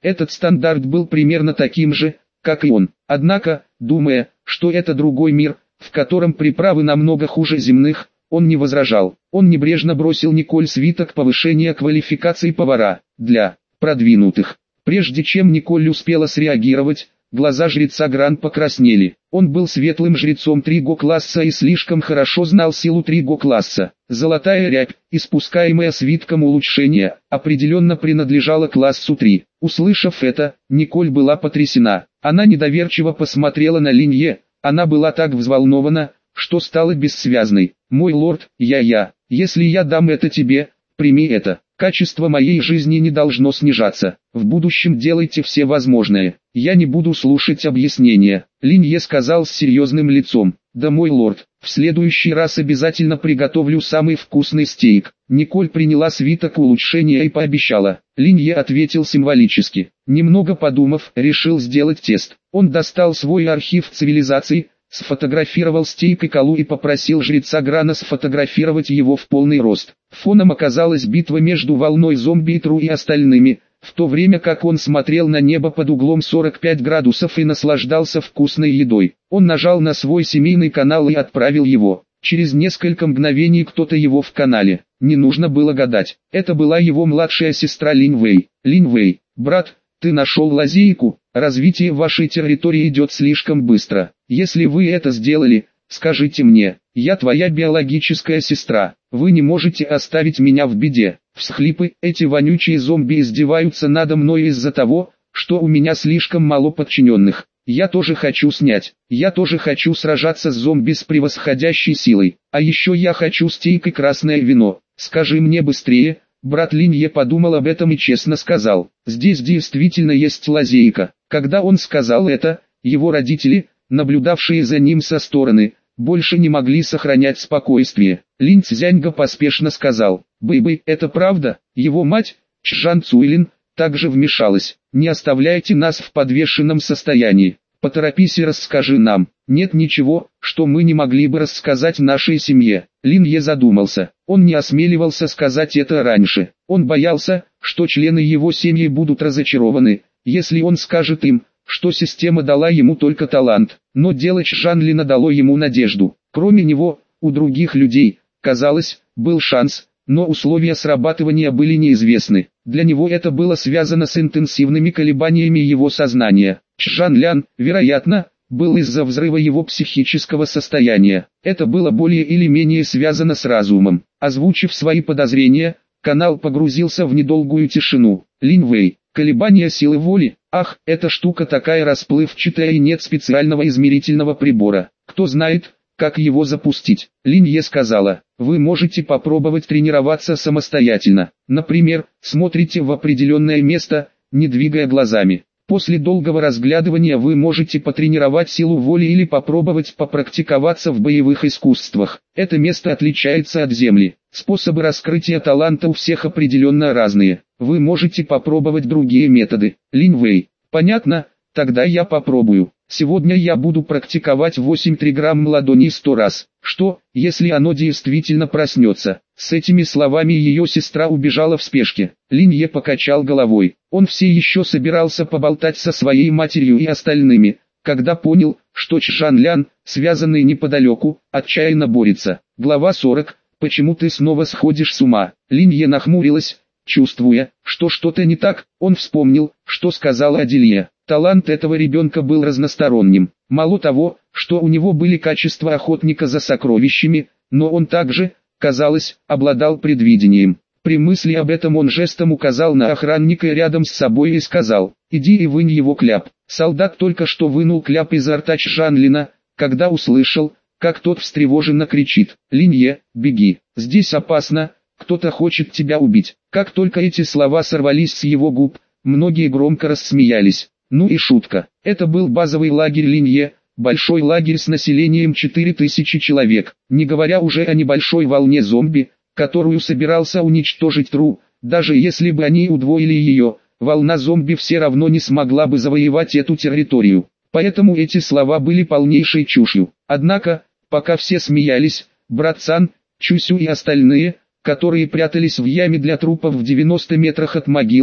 Этот стандарт был примерно таким же, как и он. Однако, думая, что это другой мир, в котором приправы намного хуже земных, он не возражал. Он небрежно бросил Николь свиток повышения квалификации повара для продвинутых. Прежде чем Николь успела среагировать, глаза жреца Гран покраснели. Он был светлым жрецом 3-го-класса и слишком хорошо знал силу 3-го-класса. Золотая рябь, испускаемая свитком улучшения, определенно принадлежала классу 3. Услышав это, Николь была потрясена. Она недоверчиво посмотрела на Линье, она была так взволнована, что стала бессвязной. «Мой лорд, если я дам это тебе, прими это. Качество моей жизни не должно снижаться. В будущем делайте все возможное. Я не буду слушать объяснения». Линье сказал с серьезным лицом. «Да, мой лорд, в следующий раз обязательно приготовлю самый вкусный стейк». Николь приняла свиток улучшения и пообещала. Линье ответил символически. Немного подумав, решил сделать тест. Он достал свой архив цивилизаций, сфотографировал стейк и колу и попросил жреца Грана сфотографировать его в полный рост. Фоном оказалась битва между волной зомби и Тру и остальными, в то время как он смотрел на небо под углом 45 градусов и наслаждался вкусной едой. Он нажал на свой семейный канал и отправил его. Через несколько мгновений кто-то его в канале. Не нужно было гадать. Это была его младшая сестра Линь Вэй. «Линь Вэй, брат, ты нашел лазейку, развитие вашей территории идет слишком быстро. Если вы это сделали, скажите мне, я твоя биологическая сестра, вы не можете оставить меня в беде». Всхлипы, эти вонючие зомби издеваются надо мной из-за того, что у меня слишком мало подчиненных. Я тоже хочу сражаться с зомби с превосходящей силой. А еще я хочу стейк и красное вино. Скажи мне быстрее. Брат Линье подумал об этом и честно сказал. Здесь действительно есть лазейка. Когда он сказал это, его родители, наблюдавшие за ним со стороны, больше не могли сохранять спокойствие. Линь Цзяньга поспешно сказал. «Бэй-бэй, это правда?» Его мать, Чжан Цуйлин, также вмешалась. «Не оставляйте нас в подвешенном состоянии. Поторопись и расскажи нам». «Нет ничего, что мы не могли бы рассказать нашей семье». Линье задумался. Он не осмеливался сказать это раньше. Он боялся, что члены его семьи будут разочарованы, если он скажет им, что система дала ему только талант. Но дело Чжанлина дало ему надежду. Кроме него, у других людей, казалось, был шанс, но условия срабатывания были неизвестны. Для него это было связано с интенсивными колебаниями его сознания. Чжанлян, вероятно, был из-за взрыва его психического состояния. Это было более или менее связано с разумом. Озвучив свои подозрения, канал погрузился в недолгую тишину. Линь Вэй, колебания силы воли. Ах, эта штука такая расплывчатая и нет специального измерительного прибора. Кто знает, как его запустить? Линье сказала, вы можете попробовать тренироваться самостоятельно. Например, смотрите в определенное место, не двигая глазами. После долгого разглядывания вы можете потренировать силу воли или попробовать попрактиковаться в боевых искусствах. Это место отличается от Земли. Способы раскрытия таланта у всех определенно разные. Вы можете попробовать другие методы. Линь Вэй, понятно? Тогда я попробую. Сегодня я буду практиковать 8 триграмм ладоней 100 раз. Что, если оно действительно проснется? С этими словами ее сестра убежала в спешке. Линье покачал головой. Он все еще собирался поболтать со своей матерью и остальными, когда понял, что Чжанлян, связанный неподалеку, отчаянно борется. Глава 40. Почему ты снова сходишь с ума? Линье нахмурилась, чувствуя, что что-то не так. Он вспомнил, что сказала Адилье. Талант этого ребенка был разносторонним. Мало того, что у него были качества охотника за сокровищами, но он также, казалось, обладал предвидением. При мысли об этом он жестом указал на охранника рядом с собой и сказал, «Иди и вынь его кляп». Солдат только что вынул кляп изо рта Чжанлина, когда услышал, как тот встревоженно кричит, «Линье, беги, здесь опасно, кто-то хочет тебя убить». Как только эти слова сорвались с его губ, многие громко рассмеялись. Ну и шутка. Это был базовый лагерь Линье, большой лагерь с населением 4000 человек, не говоря уже о небольшой волне зомби, которую собирался уничтожить Тру. Даже если бы они удвоили ее, волна зомби все равно не смогла бы завоевать эту территорию. Поэтому эти слова были полнейшей чушью. Однако, пока все смеялись, брат Сан, Чусю и остальные, которые прятались в яме для трупов в 90 метрах от могилы,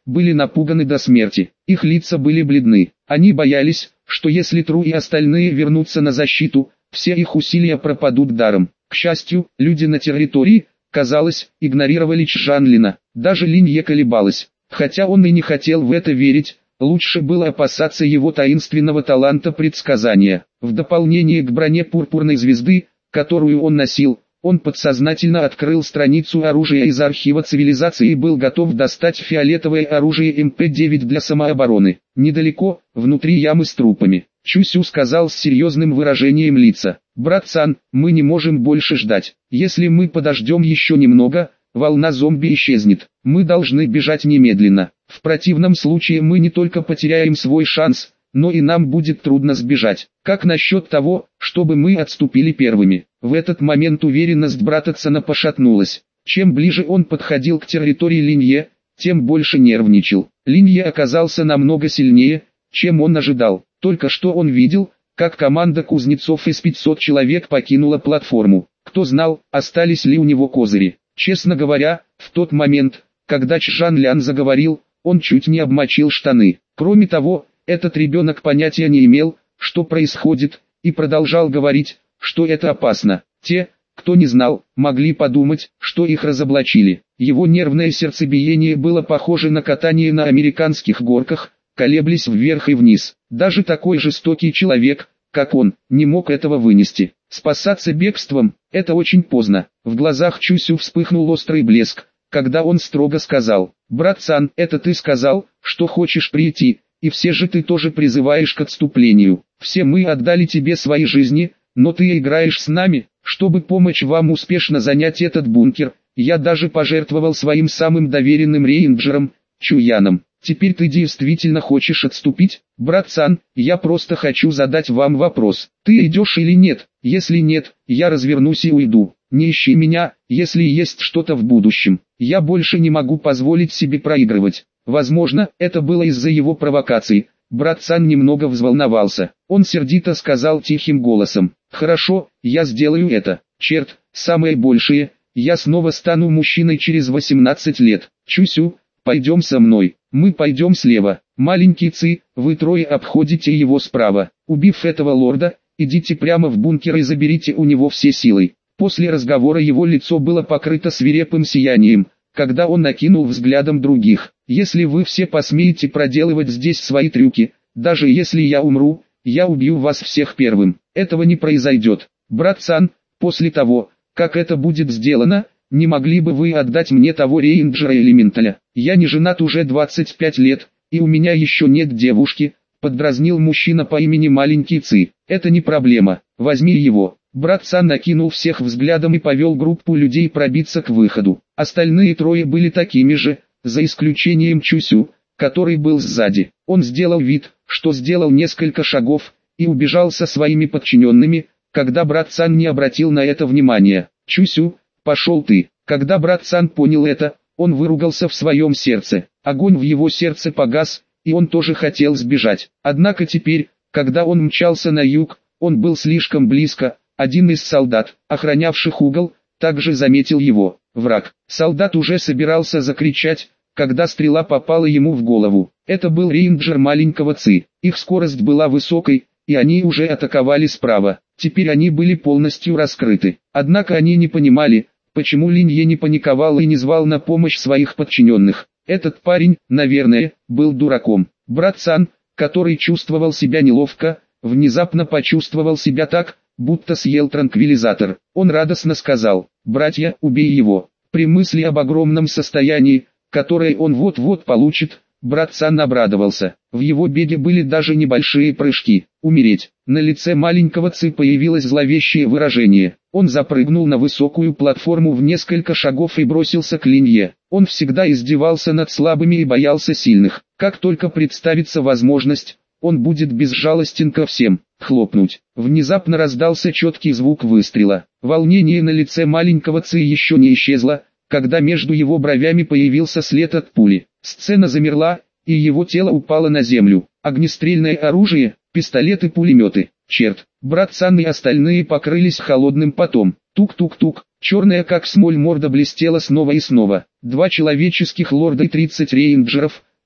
были напуганы до смерти. Их лица были бледны. Они боялись, что если Тру и остальные вернутся на защиту, все их усилия пропадут даром. К счастью, люди на территории, казалось, игнорировали Чжанлина. Даже Линье колебалась. Хотя он и не хотел в это верить, лучше было опасаться его таинственного таланта предсказания. В дополнение к броне пурпурной звезды, которую он носил, он подсознательно открыл страницу оружия из архива цивилизации и был готов достать фиолетовое оружие МП-9 для самообороны. Недалеко, внутри ямы с трупами, Чусю сказал с серьезным выражением лица: «Брат Сан, мы не можем больше ждать. Если мы подождем еще немного, волна зомби исчезнет. Мы должны бежать немедленно. В противном случае мы не только потеряем свой шанс, но и нам будет трудно сбежать. Как насчет того, чтобы мы отступили первыми?» В этот момент уверенность брата Цана пошатнулась. Чем ближе он подходил к территории Линье, тем больше нервничал. Линье оказался намного сильнее, чем он ожидал. Только что он видел, как команда кузнецов из 500 человек покинула платформу. Кто знал, остались ли у него козыри. Честно говоря, в тот момент, когда Чжан Лян заговорил, он чуть не обмочил штаны. Кроме того, этот ребенок понятия не имел, что происходит, и продолжал говорить, что это опасно. Те, кто не знал, могли подумать, что их разоблачили. Его нервное сердцебиение было похоже на катание на американских горках, колеблясь вверх и вниз. Даже такой жестокий человек, как он, не мог этого вынести. Спасаться бегством – это очень поздно. В глазах Чусю вспыхнул острый блеск, когда он строго сказал: «Брат Сан, это ты сказал, что хочешь прийти, и все же ты тоже призываешь к отступлению. Все мы отдали тебе свои жизни, но ты играешь с нами, чтобы помочь вам успешно занять этот бункер. Я даже пожертвовал своим самым доверенным рейнджером, Чуяном. Теперь ты действительно хочешь отступить? Брат Сан, я просто хочу задать вам вопрос. Ты идешь или нет? Если нет, я развернусь и уйду. Не ищи меня, если есть что-то в будущем. Я больше не могу позволить себе проигрывать». Возможно, это было из-за его провокаций. Брат Сан немного взволновался. Он сердито сказал тихим голосом: «Хорошо, я сделаю это. Черт, самое большее, я снова стану мужчиной через 18 лет. Чусю, пойдем со мной. Мы пойдем слева. Маленький Ци, вы трое обходите его справа. Убив этого лорда, идите прямо в бункер и заберите у него все силы». После разговора его лицо было покрыто свирепым сиянием, когда он накинул взглядом других. «Если вы все посмеете проделывать здесь свои трюки, даже если я умру, я убью вас всех первым. Этого не произойдет. Брат Сан, после того, как это будет сделано, не могли бы вы отдать мне того рейнджера-элементаля? Я не женат уже 25 лет, и у меня еще нет девушки», — поддразнил мужчина по имени Маленький Ци. «Это не проблема, возьми его». Брат Сан накинул всех взглядом и повел группу людей пробиться к выходу. Остальные трое были такими же, за исключением Чусю, который был сзади. Он сделал вид, что сделал несколько шагов, и убежал со своими подчиненными, когда брат Сан не обратил на это внимания. «Чусю, пошел ты». Когда брат Сан понял это, он выругался в своем сердце. Огонь в его сердце погас, и он тоже хотел сбежать. Однако теперь, когда он мчался на юг, он был слишком близко. Один из солдат, охранявших угол, также заметил его. Враг. Солдат уже собирался закричать, когда стрела попала ему в голову. Это был рейнджер Маленького Ци. Их скорость была высокой, и они уже атаковали справа. Теперь они были полностью раскрыты. Однако они не понимали, почему Линье не паниковал и не звал на помощь своих подчиненных. Этот парень, наверное, был дураком. Брат Сан, который чувствовал себя неловко, внезапно почувствовал себя так, будто съел транквилизатор. Он радостно сказал: «Братья, убей его». При мысли об огромном состоянии, которое он вот-вот получит, брат Сан обрадовался. В его беге были даже небольшие прыжки. Умереть. На лице Маленького Ци появилось зловещее выражение. Он запрыгнул на высокую платформу в несколько шагов и бросился к Линье. Он всегда издевался над слабыми и боялся сильных. Как только представится возможность, он будет безжалостен ко всем. Хлопнуть. Внезапно раздался четкий звук выстрела. Волнение на лице Маленького Ци еще не исчезло, когда между его бровями появился след от пули. Сцена замерла, и его тело упало на землю. Огнестрельное оружие, пистолеты, пулеметы. Черт. Брат Сан и остальные покрылись холодным потом. Тук-тук-тук. Черная как смоль морда блестела снова и снова. 2 человеческих лорда и 30 рейнджеров,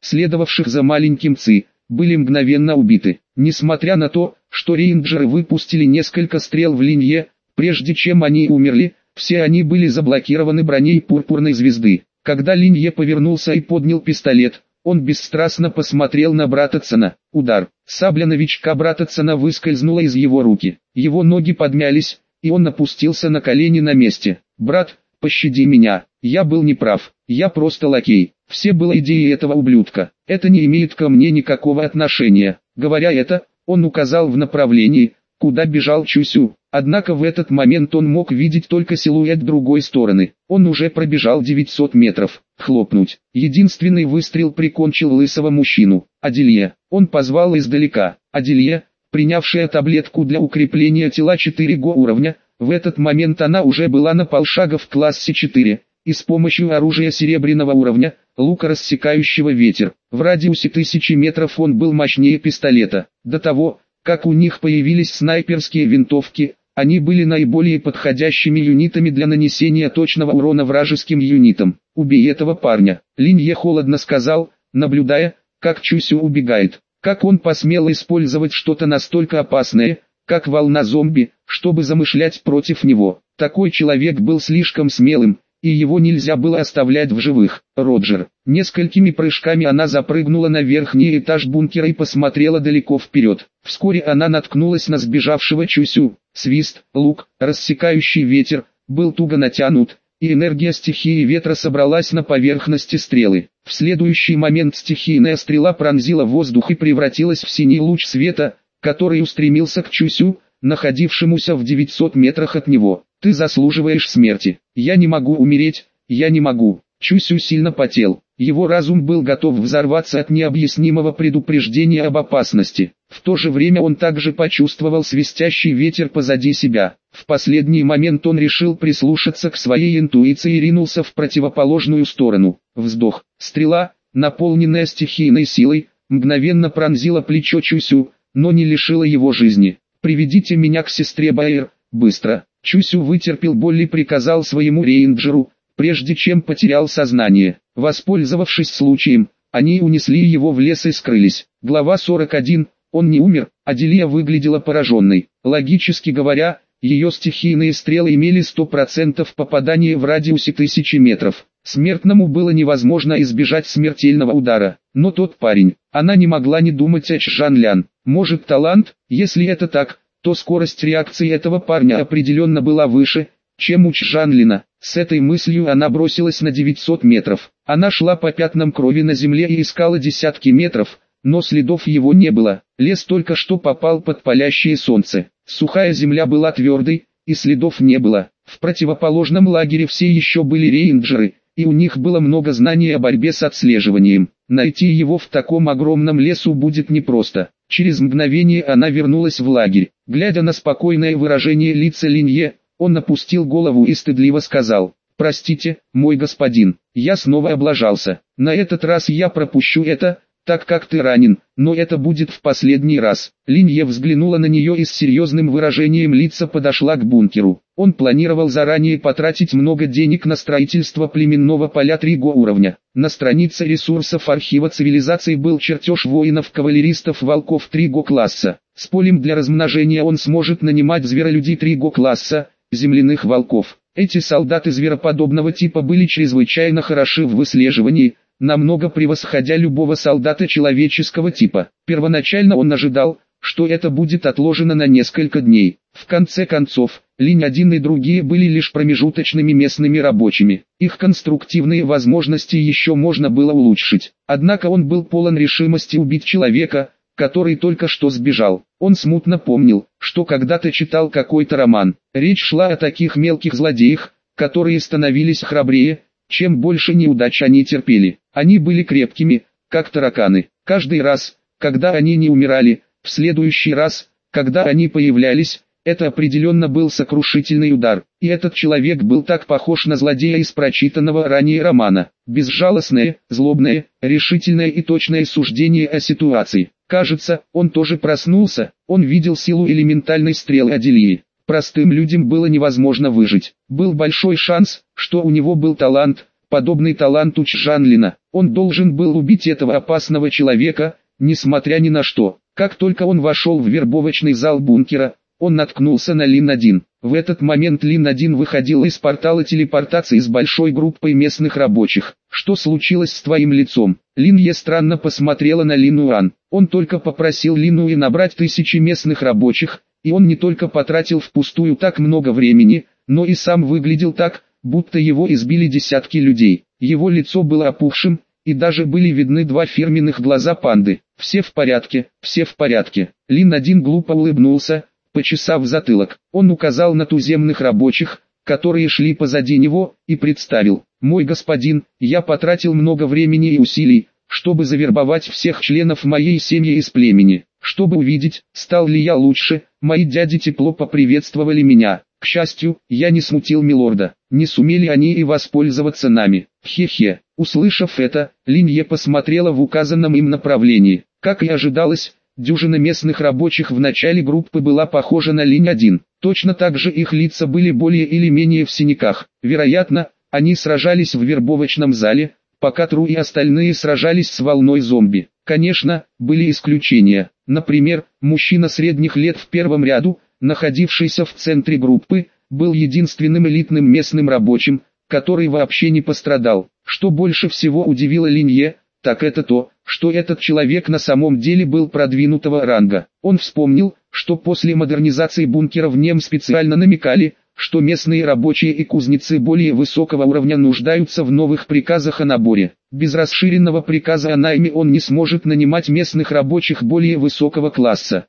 следовавших за маленьким Ци, были мгновенно убиты. Несмотря на то, что рейнджеры выпустили несколько стрел в Линье, прежде чем они умерли, все они были заблокированы броней пурпурной звезды. Когда Линье повернулся и поднял пистолет, он бесстрастно посмотрел на брата Цена. Удар. Сабля новичка брата Цена выскользнула из его руки. Его ноги подмялись, и он опустился на колени на месте. «Брат, пощади меня, я был неправ, я просто лакей. Все было идеей этого ублюдка. Это не имеет ко мне никакого отношения». Говоря это, он указал в направлении, куда бежал Чусю. Однако в этот момент он мог видеть только силуэт другой стороны. Он уже пробежал 900 метров. Хлопнуть. Единственный выстрел прикончил лысого мужчину. Аделье. Он позвал издалека. Аделье, принявшая таблетку для укрепления тела 4 уровня, в этот момент она уже была на полшага в классе 4, и с помощью оружия серебряного уровня, лука, рассекающего ветер, в радиусе 1000 метров он был мощнее пистолета. До того, как у них появились снайперские винтовки, они были наиболее подходящими юнитами для нанесения точного урона вражеским юнитам. «Убей этого парня», Линье холодно сказал, наблюдая, как Чусю убегает. Как он посмел использовать что-то настолько опасное, как волна зомби, чтобы замышлять против него. Такой человек был слишком смелым, и его нельзя было оставлять в живых. Роджер. Несколькими прыжками она запрыгнула на верхний этаж бункера и посмотрела далеко вперед. Вскоре она наткнулась на сбежавшего Чусю. Свист, лук, рассекающий ветер, был туго натянут, и энергия стихии ветра собралась на поверхности стрелы. В следующий момент стихийная стрела пронзила воздух и превратилась в синий луч света, который устремился к Чусю, находившемуся в 900 метрах от него. «Ты заслуживаешь смерти. Я не могу умереть, я не могу». Чусю сильно потел. Его разум был готов взорваться от необъяснимого предупреждения об опасности. В то же время он также почувствовал свистящий ветер позади себя. В последний момент он решил прислушаться к своей интуиции и ринулся в противоположную сторону. Вздох. Стрела, наполненная стихийной силой, мгновенно пронзила плечо Чусю, но не лишила его жизни. «Приведите меня к сестре Байер, быстро». Чусю вытерпел боль и приказал своему рейнджеру, прежде чем потерял сознание. Воспользовавшись случаем, они унесли его в лес и скрылись. Глава 41. Он не умер, Аделье выглядела пораженной. Логически говоря, ее стихийные стрелы имели 100% попадания в радиусе 1000 метров. Смертному было невозможно избежать смертельного удара. Но тот парень, она не могла не думать о Чжанлян. Может, талант? Если это так, то скорость реакции этого парня определенно была выше, чем у Чжанлина. С этой мыслью она бросилась на 900 метров. Она шла по пятнам крови на земле и искала десятки метров, но следов его не было. Лес только что попал под палящее солнце. Сухая земля была твердой, и следов не было. В противоположном лагере все еще были рейнджеры, и у них было много знаний о борьбе с отслеживанием. Найти его в таком огромном лесу будет непросто. Через мгновение она вернулась в лагерь. Глядя на спокойное выражение лица Линье, он опустил голову и стыдливо сказал: «Простите, мой господин, я снова облажался. На этот раз я пропущу это, так как ты ранен, но это будет в последний раз». Линье взглянула на нее и с серьезным выражением лица подошла к бункеру. Он планировал заранее потратить много денег на строительство племенного поля 3 уровня. На странице ресурсов архива цивилизации был чертеж воинов-кавалеристов-волков 3 класса. С полем для размножения он сможет нанимать зверолюдей 3 класса, земляных волков. Эти солдаты звероподобного типа были чрезвычайно хороши в выслеживании, намного превосходя любого солдата человеческого типа. Первоначально он ожидал, что это будет отложено на несколько дней. В конце концов, Линь-1 и другие были лишь промежуточными местными рабочими. Их конструктивные возможности еще можно было улучшить. Однако он был полон решимости убить человека, который только что сбежал. Он смутно помнил, что когда-то читал какой-то роман. Речь шла о таких мелких злодеях, которые становились храбрее, чем больше неудач они терпели. Они были крепкими, как тараканы. Каждый раз, когда они не умирали, в следующий раз, когда они появлялись, это определенно был сокрушительный удар. И этот человек был так похож на злодея из прочитанного ранее романа. Безжалостное, злобное, решительное и точное суждение о ситуации. Кажется, он тоже проснулся. Он видел силу элементальной стрелы Адельи. Простым людям было невозможно выжить. Был большой шанс, что у него был талант, подобный таланту Чжанлина. Он должен был убить этого опасного человека, несмотря ни на что. Как только он вошел в вербовочный зал бункера, он наткнулся на Лин-1. В этот момент Лин-1 выходил из портала телепортации с большой группой местных рабочих. «Что случилось с твоим лицом?» Лин-Е странно посмотрела на Лин-Уан. Он только попросил Лин-Уи набрать 1000 местных рабочих, и он не только потратил впустую так много времени, но и сам выглядел так, будто его избили десятки людей. Его лицо было опухшим, и даже были видны 2 фирменных глаза панды. «Все в порядке, все в порядке». Лин-1 глупо улыбнулся, почесав затылок. Он указал на туземных рабочих, которые шли позади него, и представил: «Мой господин, я потратил много времени и усилий, чтобы завербовать всех членов моей семьи из племени, чтобы увидеть, стал ли я лучше. Мои дяди тепло поприветствовали меня. К счастью, я не смутил милорда. Не сумели они и воспользоваться нами. Хе-хе». Услышав это, Линье посмотрела в указанном им направлении. Как и ожидалось, дюжина местных рабочих в начале группы была похожа на Линь-1. Точно так же их лица были более или менее в синяках. Вероятно, они сражались в вербовочном зале, пока Тру и остальные сражались с волной зомби. Конечно, были исключения. Например, мужчина средних лет в первом ряду, находившийся в центре группы, был единственным элитным местным рабочим, который вообще не пострадал. Что больше всего удивило Линье, так это то, что этот человек на самом деле был продвинутого ранга. Он вспомнил, что после модернизации бункера в нем специально намекали, что местные рабочие и кузнецы более высокого уровня нуждаются в новых приказах о наборе. Без расширенного приказа о найме он не сможет нанимать местных рабочих более высокого класса.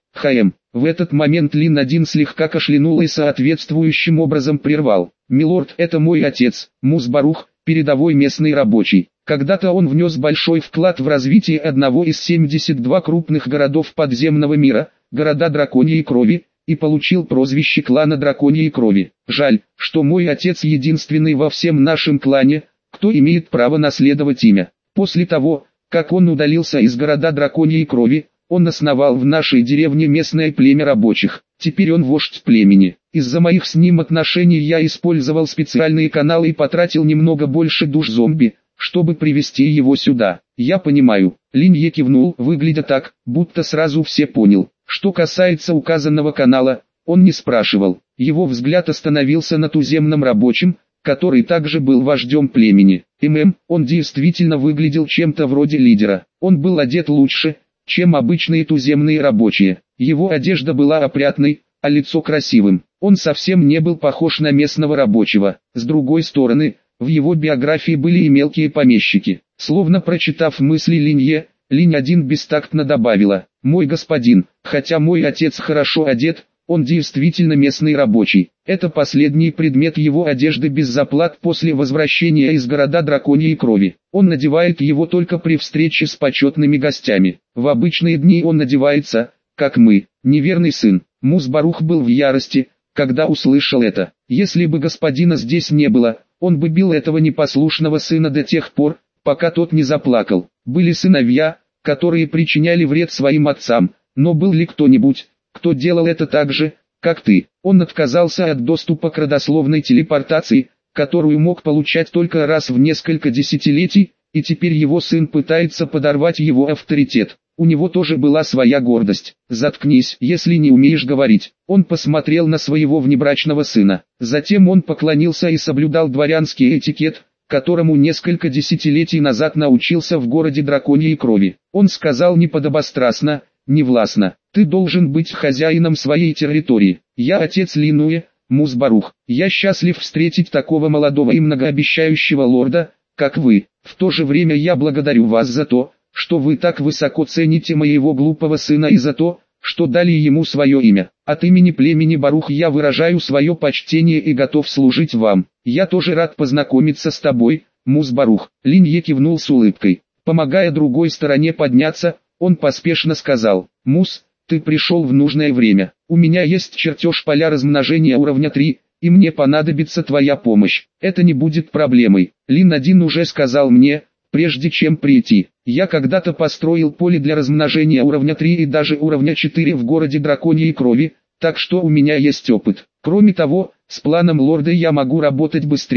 В этот момент Лин-1 слегка кашлянул и соответствующим образом прервал: «Милорд, это мой отец, Мус-Барух, передовой местный рабочий. Когда-то он внес большой вклад в развитие одного из 72 крупных городов подземного мира, города Драконьей Крови, и получил прозвище клана Драконьей Крови. Жаль, что мой отец единственный во всем нашем клане, кто имеет право наследовать имя. После того, как он удалился из города Драконьей Крови, он основал в нашей деревне местное племя рабочих. Теперь он вождь племени. Из-за моих с ним отношений я использовал специальные каналы и потратил немного больше душ зомби, чтобы привести его сюда. Я понимаю». Линье кивнул, выглядя так, будто сразу все понял. Что касается указанного канала, он не спрашивал. Его взгляд остановился на туземном рабочем, который также был вождем племени. Он действительно выглядел чем-то вроде лидера. Он был одет лучше, чем обычные туземные рабочие. Его одежда была опрятной, а лицо красивым. Он совсем не был похож на местного рабочего. С другой стороны, в его биографии были и мелкие помещики. Словно прочитав мысли Линье, Линь-1 бестактно добавила: «Мой господин, хотя мой отец хорошо одет, он действительно местный рабочий. Это последний предмет его одежды без заплат после возвращения из города Драконьей Крови. Он надевает его только при встрече с почетными гостями. В обычные дни он надевается, как мы, неверный сын». Мус-Барух был в ярости, когда услышал это. Если бы господина здесь не было, он бы бил этого непослушного сына до тех пор, пока тот не заплакал. Были сыновья, которые причиняли вред своим отцам, но был ли кто-нибудь, кто делал это так же, как ты? Он отказался от доступа к родословной телепортации, которую мог получать только раз в несколько десятилетий, и теперь его сын пытается подорвать его авторитет. У него тоже была своя гордость. «Заткнись, если не умеешь говорить». Он посмотрел на своего внебрачного сына. Затем он поклонился и соблюдал дворянский этикет, которому несколько десятилетий назад научился в городе Драконьей Крови. Он сказал не подобострастно, не властно: «Ты должен быть хозяином своей территории. Я отец Линуэ, Мус-Барух. Я счастлив встретить такого молодого и многообещающего лорда, как вы. В то же время я благодарю вас за то, что вы так высоко цените моего глупого сына, и за то, что дали ему свое имя. От имени племени Барух я выражаю свое почтение и готов служить вам. Я тоже рад познакомиться с тобой, Мус-Барух». Линье кивнул с улыбкой. Помогая другой стороне подняться, он поспешно сказал: «Мус, ты пришел в нужное время. У меня есть чертеж поля размножения уровня 3, и мне понадобится твоя помощь. Это не будет проблемой. Лин-1 уже сказал мне, прежде чем прийти. Я когда-то построил поле для размножения уровня 3 и даже уровня 4 в городе Драконьей Крови, так что у меня есть опыт. Кроме того, с планом лорда я могу работать быстрее,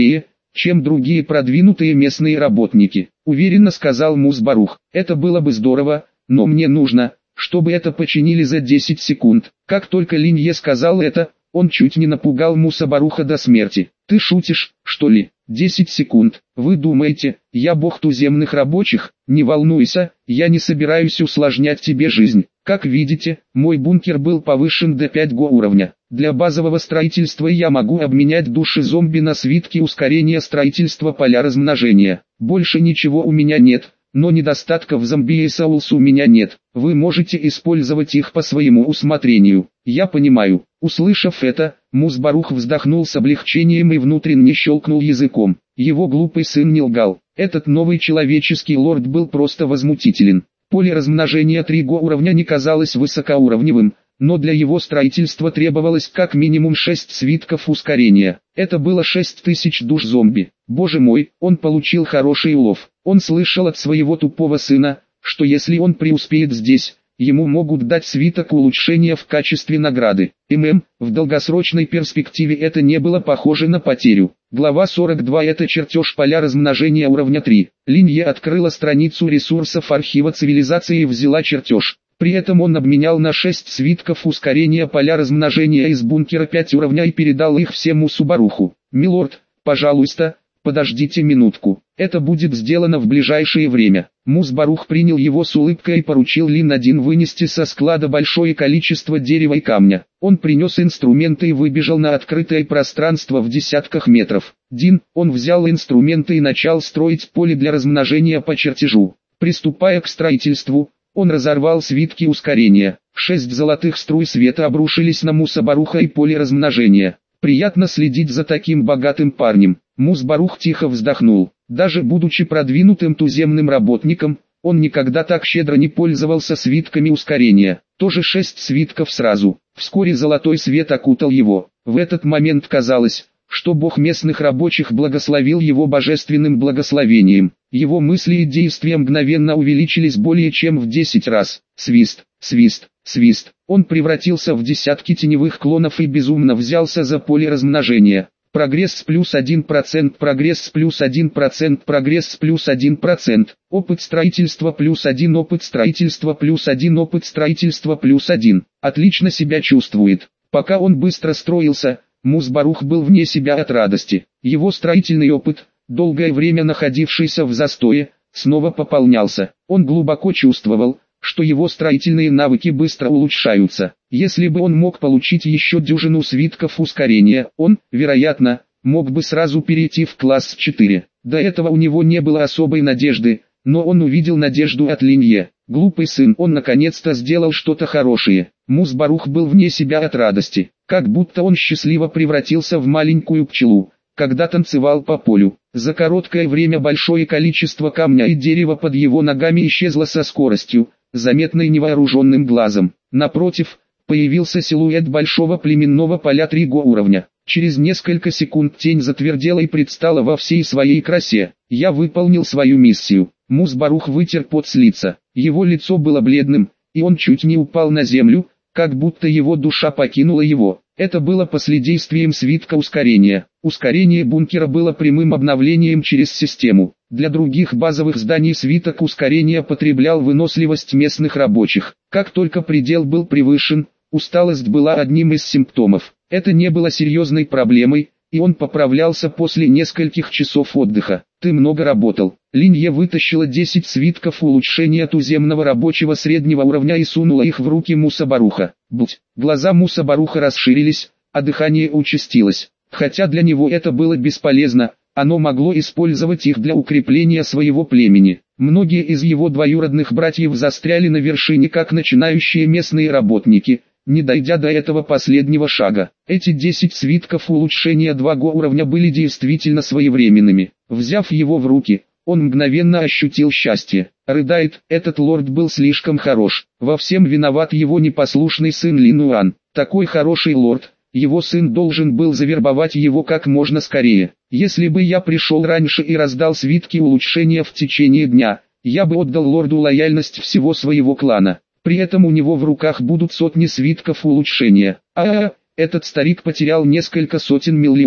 чем другие продвинутые местные работники, уверенно сказал Мусбарух. Это было бы здорово, но мне нужно, чтобы это починили за 10 секунд. Как только Линье сказал это, он чуть не напугал Мусбаруха до смерти. Ты шутишь, что ли? 10 секунд. Вы думаете, я бог туземных рабочих? Не волнуйся, я не собираюсь усложнять тебе жизнь. Как видите, мой бункер был повышен до 5 уровня. Для базового строительства я могу обменять души зомби на свитки ускорения строительства поля размножения. Больше ничего у меня нет, но недостатков зомби и Souls у меня нет. Вы можете использовать их по своему усмотрению. Я понимаю. Услышав это, Мусбарух вздохнул с облегчением и внутренне щелкнул языком. Его глупый сын не лгал. Этот новый человеческий лорд был просто возмутителен. Поле размножения 3 уровня не казалось высокоуровневым, но для его строительства требовалось как минимум 6 свитков ускорения. Это было 6000 душ зомби. Боже мой, он получил хороший улов. Он слышал от своего тупого сына, что если он преуспеет здесь, ему могут дать свиток улучшения в качестве награды. В долгосрочной перспективе это не было похоже на потерю. Глава 42 – это чертеж поля размножения уровня 3. Линье открыла страницу ресурсов архива цивилизации и взяла чертеж. При этом он обменял на 6 свитков ускорения поля размножения из бункера 5 уровня и передал их всем Мусбаруху. «Милорд, пожалуйста, подождите минутку, это будет сделано в ближайшее время». Мусбарух принял его с улыбкой и поручил Лин-1 вынести со склада большое количество дерева и камня. Он принес инструменты и выбежал на открытое пространство в десятках метров. Он взял инструменты и начал строить поле для размножения по чертежу. Приступая к строительству, он разорвал свитки ускорения. 6 золотых струй света обрушились на Мусбаруха и поле размножения. Приятно следить за таким богатым парнем. Мусбарух тихо вздохнул. Даже будучи продвинутым туземным работником, он никогда так щедро не пользовался свитками ускорения. Тоже 6 свитков сразу. Вскоре золотой свет окутал его. В этот момент казалось, что бог местных рабочих благословил его божественным благословением. Его мысли и действия мгновенно увеличились более чем в 10 раз. Свист, свист, свист. Он превратился в десятки теневых клонов и безумно взялся за поле размножения. Прогресс плюс 1%, прогресс плюс 1%, прогресс плюс 1%, опыт строительства плюс 1, опыт строительства плюс 1, опыт строительства плюс 1. Отлично себя чувствует. Пока он быстро строился, Мусбарух был вне себя от радости. Его строительный опыт, долгое время находившийся в застое, снова пополнялся. Он глубоко чувствовал, что его строительные навыки быстро улучшаются. Если бы он мог получить еще дюжину свитков ускорения, он, вероятно, мог бы сразу перейти в класс 4. До этого у него не было особой надежды, но он увидел надежду от Линье. Глупый сын, он наконец-то сделал что-то хорошее. Мусбарух был вне себя от радости, как будто он счастливо превратился в маленькую пчелу, когда танцевал по полю. За короткое время большое количество камня и дерева под его ногами исчезло со скоростью, заметной невооруженным глазом. Напротив, появился силуэт большого племенного поля 3 уровня. Через несколько секунд тень затвердела и предстала во всей своей красе. «Я выполнил свою миссию». Мусбарух вытер пот с лица. Его лицо было бледным, и он чуть не упал на землю, как будто его душа покинула его. Это было после действием свитка ускорения. Ускорение бункера было прямым обновлением через систему. Для других базовых зданий свиток ускорения потреблял выносливость местных рабочих. Как только предел был превышен, усталость была одним из симптомов. Это не было серьезной проблемой, и он поправлялся после нескольких часов отдыха. «Ты много работал». Линье вытащила 10 свитков улучшения туземного рабочего среднего уровня и сунула их в руки Мусбаруха. Глаза Мусбаруха расширились, а дыхание участилось. Хотя для него это было бесполезно, оно могло использовать их для укрепления своего племени. Многие из его двоюродных братьев застряли на вершине как начинающие местные работники, не дойдя до этого последнего шага. Эти 10 свитков улучшения 2 уровня были действительно своевременными. Взяв его в руки, он мгновенно ощутил счастье. Рыдает, этот лорд был слишком хорош. Во всем виноват его непослушный сын Линуан. Такой хороший лорд, его сын должен был завербовать его как можно скорее. Если бы я пришел раньше и раздал свитки улучшения в течение дня, я бы отдал лорду лояльность всего своего клана. При этом у него в руках будут сотни свитков улучшения. Этот старик потерял несколько сотен миллионов.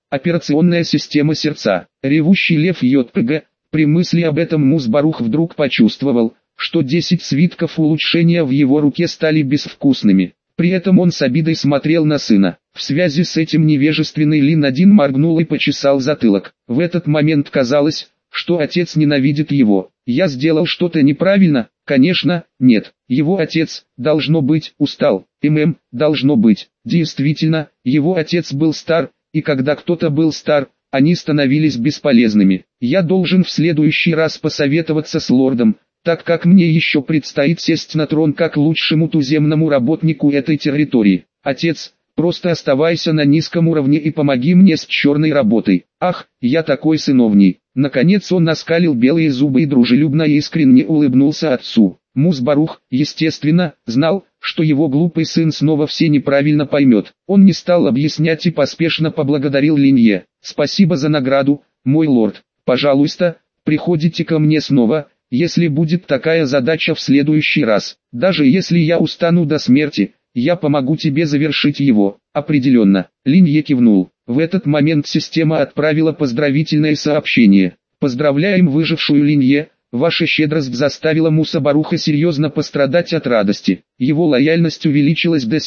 Операционная система сердца. Ревущий лев ЙПГ. При мысли об этом Мусбарух вдруг почувствовал, что 10 свитков улучшения в его руке стали безвкусными. При этом он с обидой смотрел на сына. В связи с этим невежественный Лин-1 моргнул и почесал затылок. В этот момент казалось, что отец ненавидит его. Я сделал что-то неправильно? Конечно, нет. Его отец, должно быть, устал. Должно быть. Действительно, его отец был стар, и когда кто-то был стар, они становились бесполезными. Я должен в следующий раз посоветоваться с лордом, так как мне еще предстоит сесть на трон как лучшему туземному работнику этой территории. Отец, просто оставайся на низком уровне и помоги мне с черной работой. Ах, я такой сыновний. Наконец он оскалил белые зубы и дружелюбно и искренне улыбнулся отцу. Мусбарух, естественно, знал, что его глупый сын снова все неправильно поймет. Он не стал объяснять и поспешно поблагодарил Линье. «Спасибо за награду, мой лорд. Пожалуйста, приходите ко мне снова, если будет такая задача в следующий раз. Даже если я устану до смерти, я помогу тебе завершить его». «Определенно», Линье кивнул. В этот момент система отправила поздравительное сообщение. «Поздравляем выжившую Линье. Ваша щедрость заставила Мусбаруха серьезно пострадать от радости. Его лояльность увеличилась до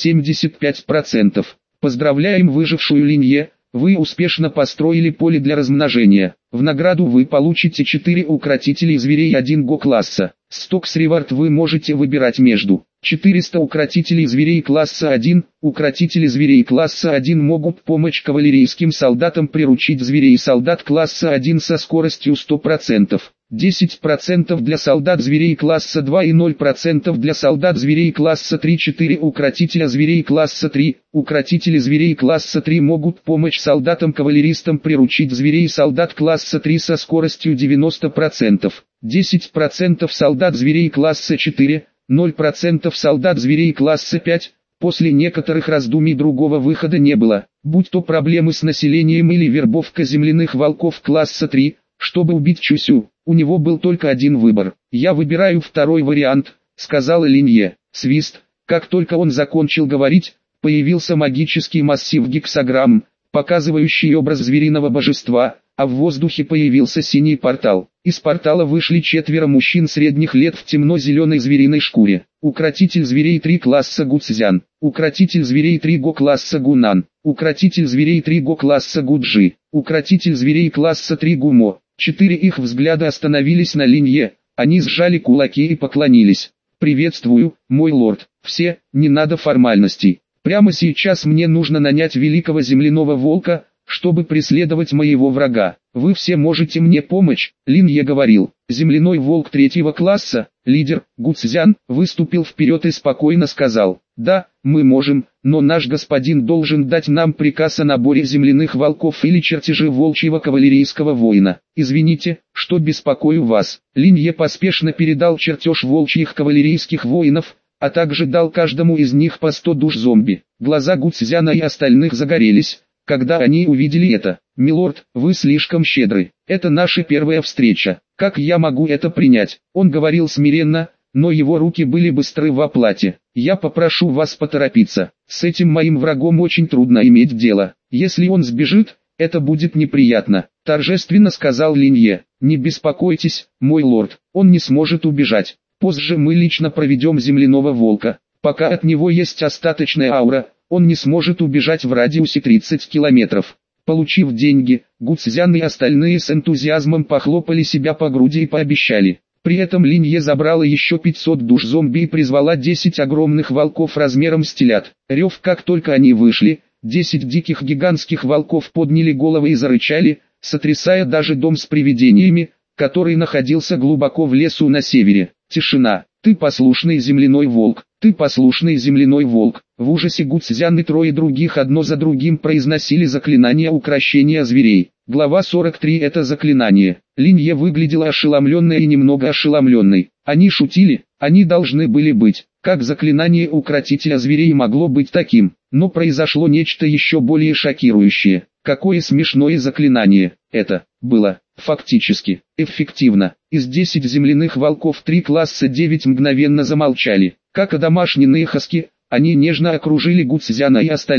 75%. Поздравляем выжившую Линье, вы успешно построили поле для размножения. В награду вы получите 4 укротителей зверей 1 Го-класса. Стокс Ревард вы можете выбирать между 400 укротителей зверей класса 1. Укротители зверей класса 1 могут помочь кавалерийским солдатам приручить зверей солдат класса 1 со скоростью 100%. 10% для солдат зверей класса 2 и 0% для солдат зверей класса 3. 4 укротителя зверей класса 3. Укротители зверей класса 3 могут помочь солдатам-кавалеристам приручить зверей солдат класса 3 со скоростью 90%. 10% солдат зверей класса 4, 0% солдат зверей класса 5. После некоторых раздумий другого выхода не было, будь то проблемы с населением или вербовка земляных волков класса 3, чтобы убить Чусю. У него был только один выбор. «Я выбираю второй вариант», — сказала Линье. Свист. Как только он закончил говорить, появился магический массив гексаграмм, показывающий образ звериного божества, а в воздухе появился синий портал. Из портала вышли 4 мужчин средних лет в темно-зеленой звериной шкуре. Укротитель зверей 3 класса Гуцзян, укротитель зверей 3 Го-класса Гунан, укротитель зверей 3 Го-класса Гуджи, укротитель зверей класса 3 Гумо. 4 их взгляда остановились на Линье, они сжали кулаки и поклонились. «Приветствую, мой лорд, все, не надо формальностей. Прямо сейчас мне нужно нанять великого земляного волка, чтобы преследовать моего врага. Вы все можете мне помочь», — Линье говорил. Земляной волк 3-го класса, лидер, Гуцзян, выступил вперед и спокойно сказал: «Да, мы можем, но наш господин должен дать нам приказ о наборе земляных волков или чертежи волчьего кавалерийского воина. Извините, что беспокою вас». Линье поспешно передал чертеж волчьих кавалерийских воинов, а также дал каждому из них по 100 душ зомби. Глаза Гуцзяна и остальных загорелись, когда они увидели это. «Милорд, вы слишком щедры. Это наша первая встреча. Как я могу это принять?» Он говорил смиренно, но его руки были быстры в оплате. «Я попрошу вас поторопиться. С этим моим врагом очень трудно иметь дело. Если он сбежит, это будет неприятно», — торжественно сказал Линье. «Не беспокойтесь, мой лорд, он не сможет убежать. Позже мы лично проведем земляного волка. Пока от него есть остаточная аура, он не сможет убежать в радиусе 30 километров». Получив деньги, Гуцзян и остальные с энтузиазмом похлопали себя по груди и пообещали. При этом Линье забрала еще 500 душ зомби и призвала 10 огромных волков размером с телят. Рев. Как только они вышли, 10 диких гигантских волков подняли головы и зарычали, сотрясая даже дом с привидениями, который находился глубоко в лесу на севере. Тишина. «Ты послушный земляной волк, ты послушный земляной волк». В ужасе Гуцзян и 3 других одно за другим произносили заклинание укрощения зверей. Глава 43. Это заклинание. Линье выглядела ошеломленной и немного ошеломленной. Они шутили, они должны были быть. Как заклинание укротителя зверей могло быть таким? Но произошло нечто еще более шокирующее. Какое смешное заклинание. Это было фактически эффективно. Из 10 земляных волков 3 класса 9 мгновенно замолчали. Как одомашненные хаски, они нежно окружили Гуцзяна и остальных.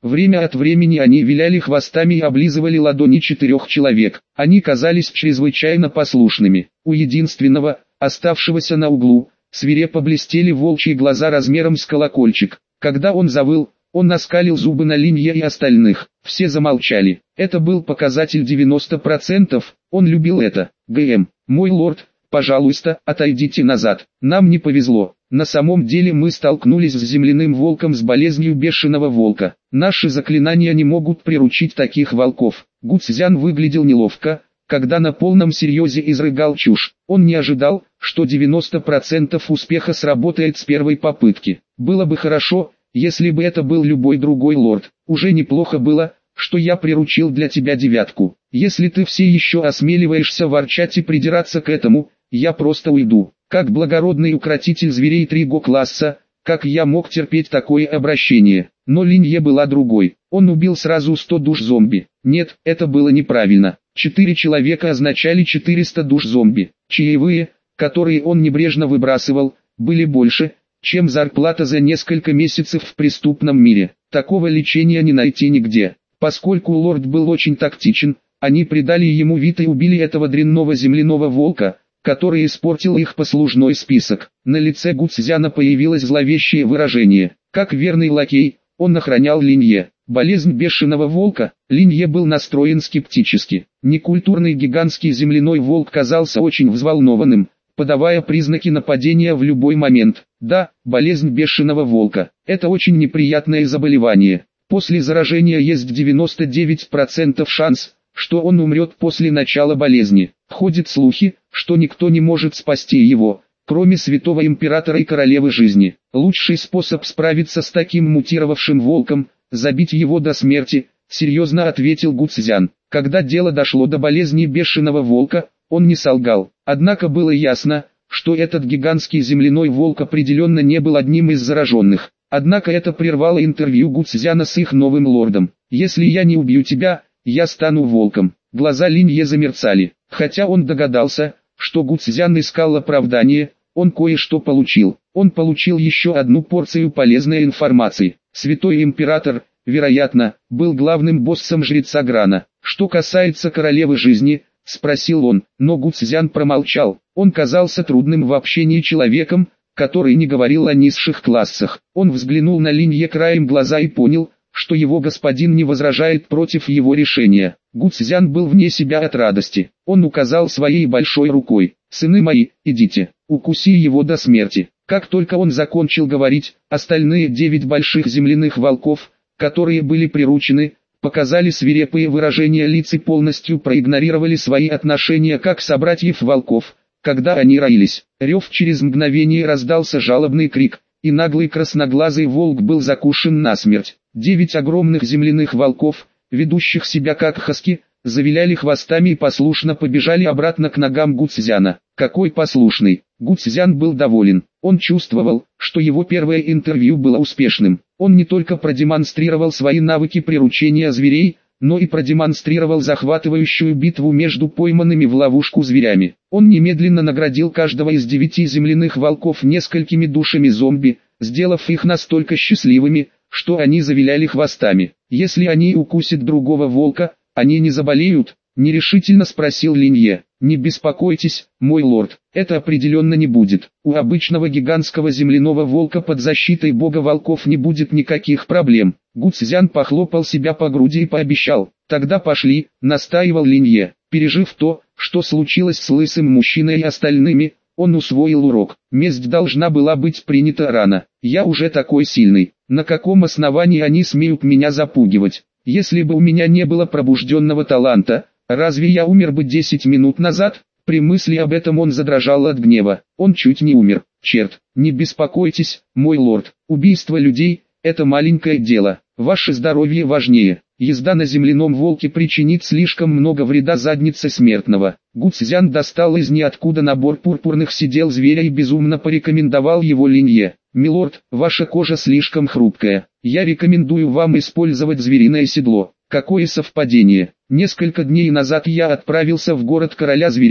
Время от времени они виляли хвостами и облизывали ладони 4 человек. Они казались чрезвычайно послушными. У единственного, оставшегося на углу, свирепо блестели волчьи глаза размером с колокольчик. Когда он завыл, он оскалил зубы на Линье и остальных. Все замолчали. Это был показатель 90%, он любил это. ГМ, мой лорд, пожалуйста, отойдите назад. Нам не повезло. На самом деле мы столкнулись с земляным волком с болезнью бешеного волка. Наши заклинания не могут приручить таких волков. Гу Цзян выглядел неловко, когда на полном серьезе изрыгал чушь. Он не ожидал, что 90% успеха сработает с первой попытки. Было бы хорошо, если бы это был любой другой лорд. Уже неплохо было, что я приручил для тебя 9. Если ты все еще осмеливаешься ворчать и придираться к этому, я просто уйду. Как благородный укротитель зверей 3 класса, как я мог терпеть такое обращение? Но Линье была другой. Он убил сразу 100 душ зомби. Нет, это было неправильно. 4 человека означали 400 душ зомби. Чаевые, которые он небрежно выбрасывал, были больше, чем зарплата за несколько месяцев в преступном мире. Такого лечения не найти нигде. Поскольку лорд был очень тактичен, они придали ему вид и убили этого дрянного земляного волка, который испортил их послужной список. На лице Гу Цзяна появилось зловещее выражение. Как верный лакей, он охранял Линье. Болезнь бешеного волка, Линье был настроен скептически. Некультурный гигантский земляной волк казался очень взволнованным, подавая признаки нападения в любой момент. Да, болезнь бешеного волка. Это очень неприятное заболевание. После заражения есть 99% шанс, что он умрет после начала болезни. Ходят слухи, что никто не может спасти его, кроме святого императора и королевы жизни. Лучший способ справиться с таким мутировавшим волком – забить его до смерти, серьезно ответил Гу Цзян. Когда дело дошло до болезни бешеного волка, он не солгал. Однако было ясно, что этот гигантский земляной волк определенно не был одним из зараженных. Однако это прервало интервью Гу Цзяна с их новым лордом. «Если я не убью тебя, я стану волком». Глаза Линье замерцали. Хотя он догадался, что Гу Цзян искал оправдание, он кое-что получил. Он получил еще одну порцию полезной информации. Святой император, вероятно, был главным боссом жреца Грана. «Что касается королевы жизни», — спросил он, но Гу Цзян промолчал. Он казался трудным в общении человеком, который не говорил о низших классах. Он взглянул на Линье краем глаза и понял, что его господин не возражает против его решения. Гу Цзян был вне себя от радости. Он указал своей большой рукой: «Сыны мои, идите, укуси его до смерти». Как только он закончил говорить, остальные 9 больших земляных волков, которые были приручены, показали свирепые выражения лиц и полностью проигнорировали свои отношения как собратьев волков, когда они роились. Рев через мгновение раздался жалобный крик, и наглый красноглазый волк был закушен насмерть. 9 огромных земляных волков, ведущих себя как хаски, завиляли хвостами и послушно побежали обратно к ногам Гу Цзяна. Какой послушный! Гу Цзян был доволен. Он чувствовал, что его первое интервью было успешным. Он не только продемонстрировал свои навыки приручения зверей, но и продемонстрировал захватывающую битву между пойманными в ловушку зверями. Он немедленно наградил каждого из 9 земляных волков несколькими душами зомби, сделав их настолько счастливыми, что они завиляли хвостами. «Если они укусят другого волка, они не заболеют?» — нерешительно спросил Линье. «Не беспокойтесь, мой лорд, это определенно не будет. У обычного гигантского земляного волка под защитой бога волков не будет никаких проблем». Гу Цзян похлопал себя по груди и пообещал: «Тогда пошли», — настаивал Линье. Пережив то, что случилось с лысым мужчиной и остальными, он усвоил урок. Месть должна была быть принята рано. «Я уже такой сильный. На каком основании они смеют меня запугивать? Если бы у меня не было пробужденного таланта, разве я умер бы 10 минут назад?» При мысли об этом он задрожал от гнева. Он чуть не умер. «Черт, не беспокойтесь, мой лорд. Убийство людей – это маленькое дело. Ваше здоровье важнее. Езда на земляном волке причинит слишком много вреда заднице смертного». Гу Цзян достал из ниоткуда набор пурпурных сидел зверя и безумно порекомендовал его Линье. «Милорд, ваша кожа слишком хрупкая. Я рекомендую вам использовать звериное седло». Какое совпадение. Несколько дней назад я отправился в город короля зверей,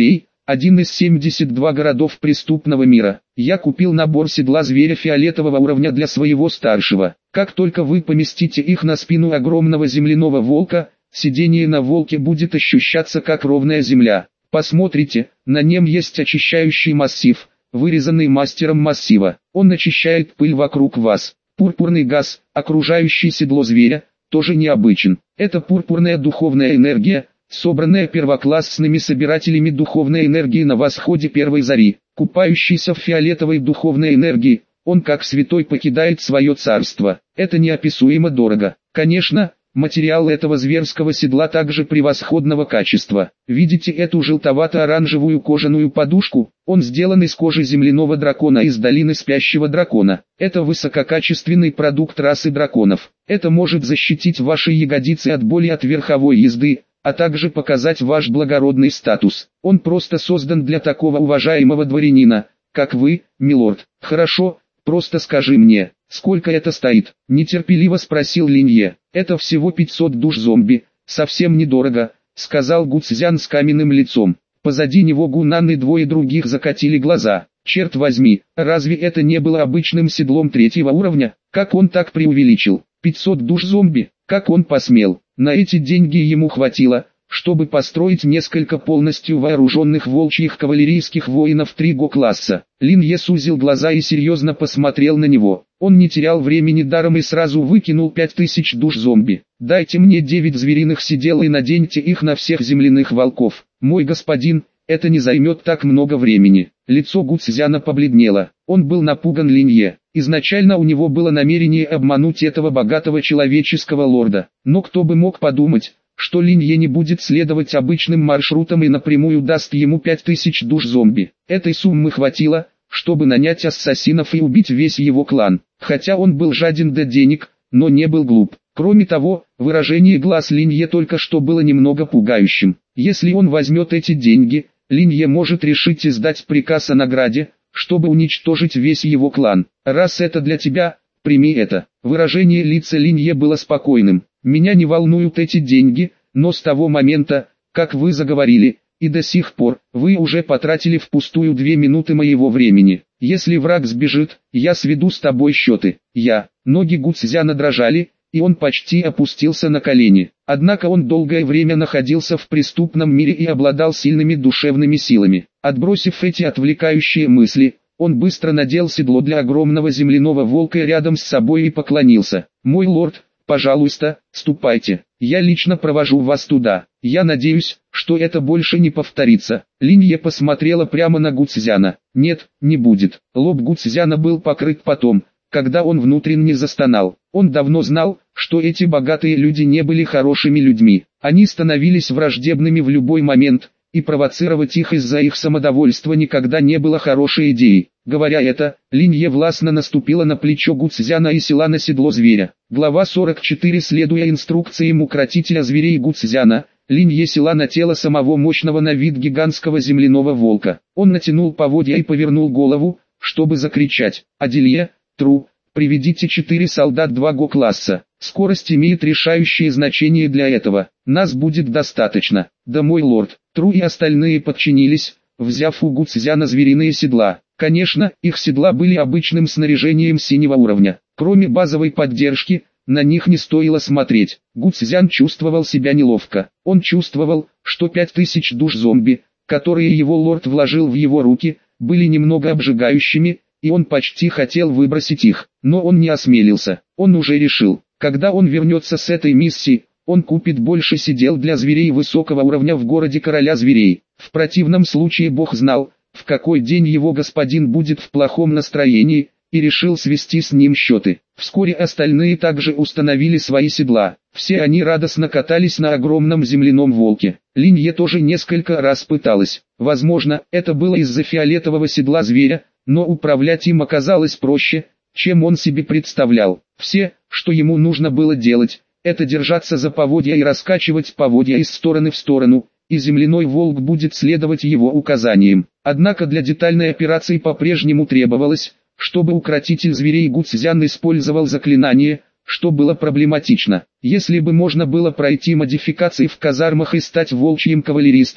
один из 72 городов преступного мира. Я купил набор седла зверя фиолетового уровня для своего старшего. Как только вы поместите их на спину огромного земляного волка, сидение на волке будет ощущаться как ровная земля. Посмотрите, на нем есть очищающий массив, вырезанный мастером массива. Он очищает пыль вокруг вас. Пурпурный газ, окружающий седло зверя, тоже необычен. Это пурпурная духовная энергия, собранная первоклассными собирателями духовной энергии на восходе первой зари. Купающийся в фиолетовой духовной энергии, он как святой покидает свое царство. Это неописуемо дорого. Конечно, материал этого зверского седла также превосходного качества. Видите эту желтовато-оранжевую кожаную подушку? Он сделан из кожи земляного дракона из долины спящего дракона. Это высококачественный продукт расы драконов. Это может защитить ваши ягодицы от боли от верховой езды, а также показать ваш благородный статус. Он просто создан для такого уважаемого дворянина, как вы, милорд. Хорошо, просто скажи мне, сколько это стоит? Нетерпеливо спросил Линье. Это всего 500 душ зомби, совсем недорого, сказал Гуцзян с каменным лицом. Позади него Гунан и двое других закатили глаза. Черт возьми, разве это не было обычным седлом третьего уровня? Как он так преувеличил? 500 душ зомби, как он посмел? На эти деньги ему хватило, чтобы построить несколько полностью вооруженных волчьих кавалерийских воинов 3-го-класса. Линье сузил глаза и серьезно посмотрел на него. Он не терял времени даром и сразу выкинул 5000 душ зомби. «Дайте мне 9 звериных седел и наденьте их на всех земляных волков. Мой господин, это не займет так много времени». Лицо Гуцзяна побледнело. Он был напуган Линье. Изначально у него было намерение обмануть этого богатого человеческого лорда. Но кто бы мог подумать, что Линье не будет следовать обычным маршрутам и напрямую даст ему 5000 душ зомби. Этой суммы хватило, чтобы нанять ассасинов и убить весь его клан. Хотя он был жаден до денег, но не был глуп. Кроме того, выражение глаз Линье только что было немного пугающим. Если он возьмет эти деньги, Линье может решить издать приказ о награде, чтобы уничтожить весь его клан. Раз это для тебя, прими это. Выражение лица Линье было спокойным. Меня не волнуют эти деньги, но с того момента, как вы заговорили, и до сих пор, вы уже потратили впустую 2 минуты моего времени. Если враг сбежит, я сведу с тобой счеты. Ноги Гуцзяна дрожали, и он почти опустился на колени. Однако он долгое время находился в преступном мире и обладал сильными душевными силами. Отбросив эти отвлекающие мысли, он быстро надел седло для огромного земляного волка рядом с собой и поклонился. «Мой лорд, пожалуйста, ступайте, я лично провожу вас туда. Я надеюсь, что это больше не повторится». Линье посмотрела прямо на Гуцзяна. «Нет, не будет». Лоб Гуцзяна был покрыт потом, когда он внутренне застонал. Он давно знал, что эти богатые люди не были хорошими людьми. Они становились враждебными в любой момент, и провоцировать их из-за их самодовольства никогда не было хорошей идеей. Говоря это, Линье властно наступила на плечо Гуцзяна и села на седло зверя. Глава 44. Следуя инструкциям укротителя зверей Гуцзяна, Линье села на тело самого мощного на вид гигантского земляного волка. Он натянул поводья и повернул голову, чтобы закричать: «Аделье, Тру, приведите 4 солдат 2-го класса. Скорость имеет решающее значение для этого. Нас будет достаточно». «Да, мой лорд». Тру и остальные подчинились, взяв у Гуцзяна звериные седла. Конечно, их седла были обычным снаряжением синего уровня. Кроме базовой поддержки, на них не стоило смотреть. Гуцзян чувствовал себя неловко. Он чувствовал, что 5000 душ зомби, которые его лорд вложил в его руки, были немного обжигающими, и он почти хотел выбросить их. Но он не осмелился. Он уже решил, когда он вернется с этой миссии, он купит больше седел для зверей высокого уровня в городе Короля Зверей. В противном случае Бог знал, в какой день его господин будет в плохом настроении, и решил свести с ним счеты. Вскоре остальные также установили свои седла. Все они радостно катались на огромном земляном волке. Линье тоже несколько раз пыталась. Возможно, это было из-за фиолетового седла зверя, но управлять им оказалось проще, чем он себе представлял. Все, что ему нужно было делать, это держаться за поводья и раскачивать поводья из стороны в сторону, и земляной волк будет следовать его указаниям. Однако для детальной операции по-прежнему требовалось, чтобы укротитель зверей Гуцзян использовал заклинание, что было проблематично. Если бы можно было пройти модификации в казармах и стать волчьим кавалеристом,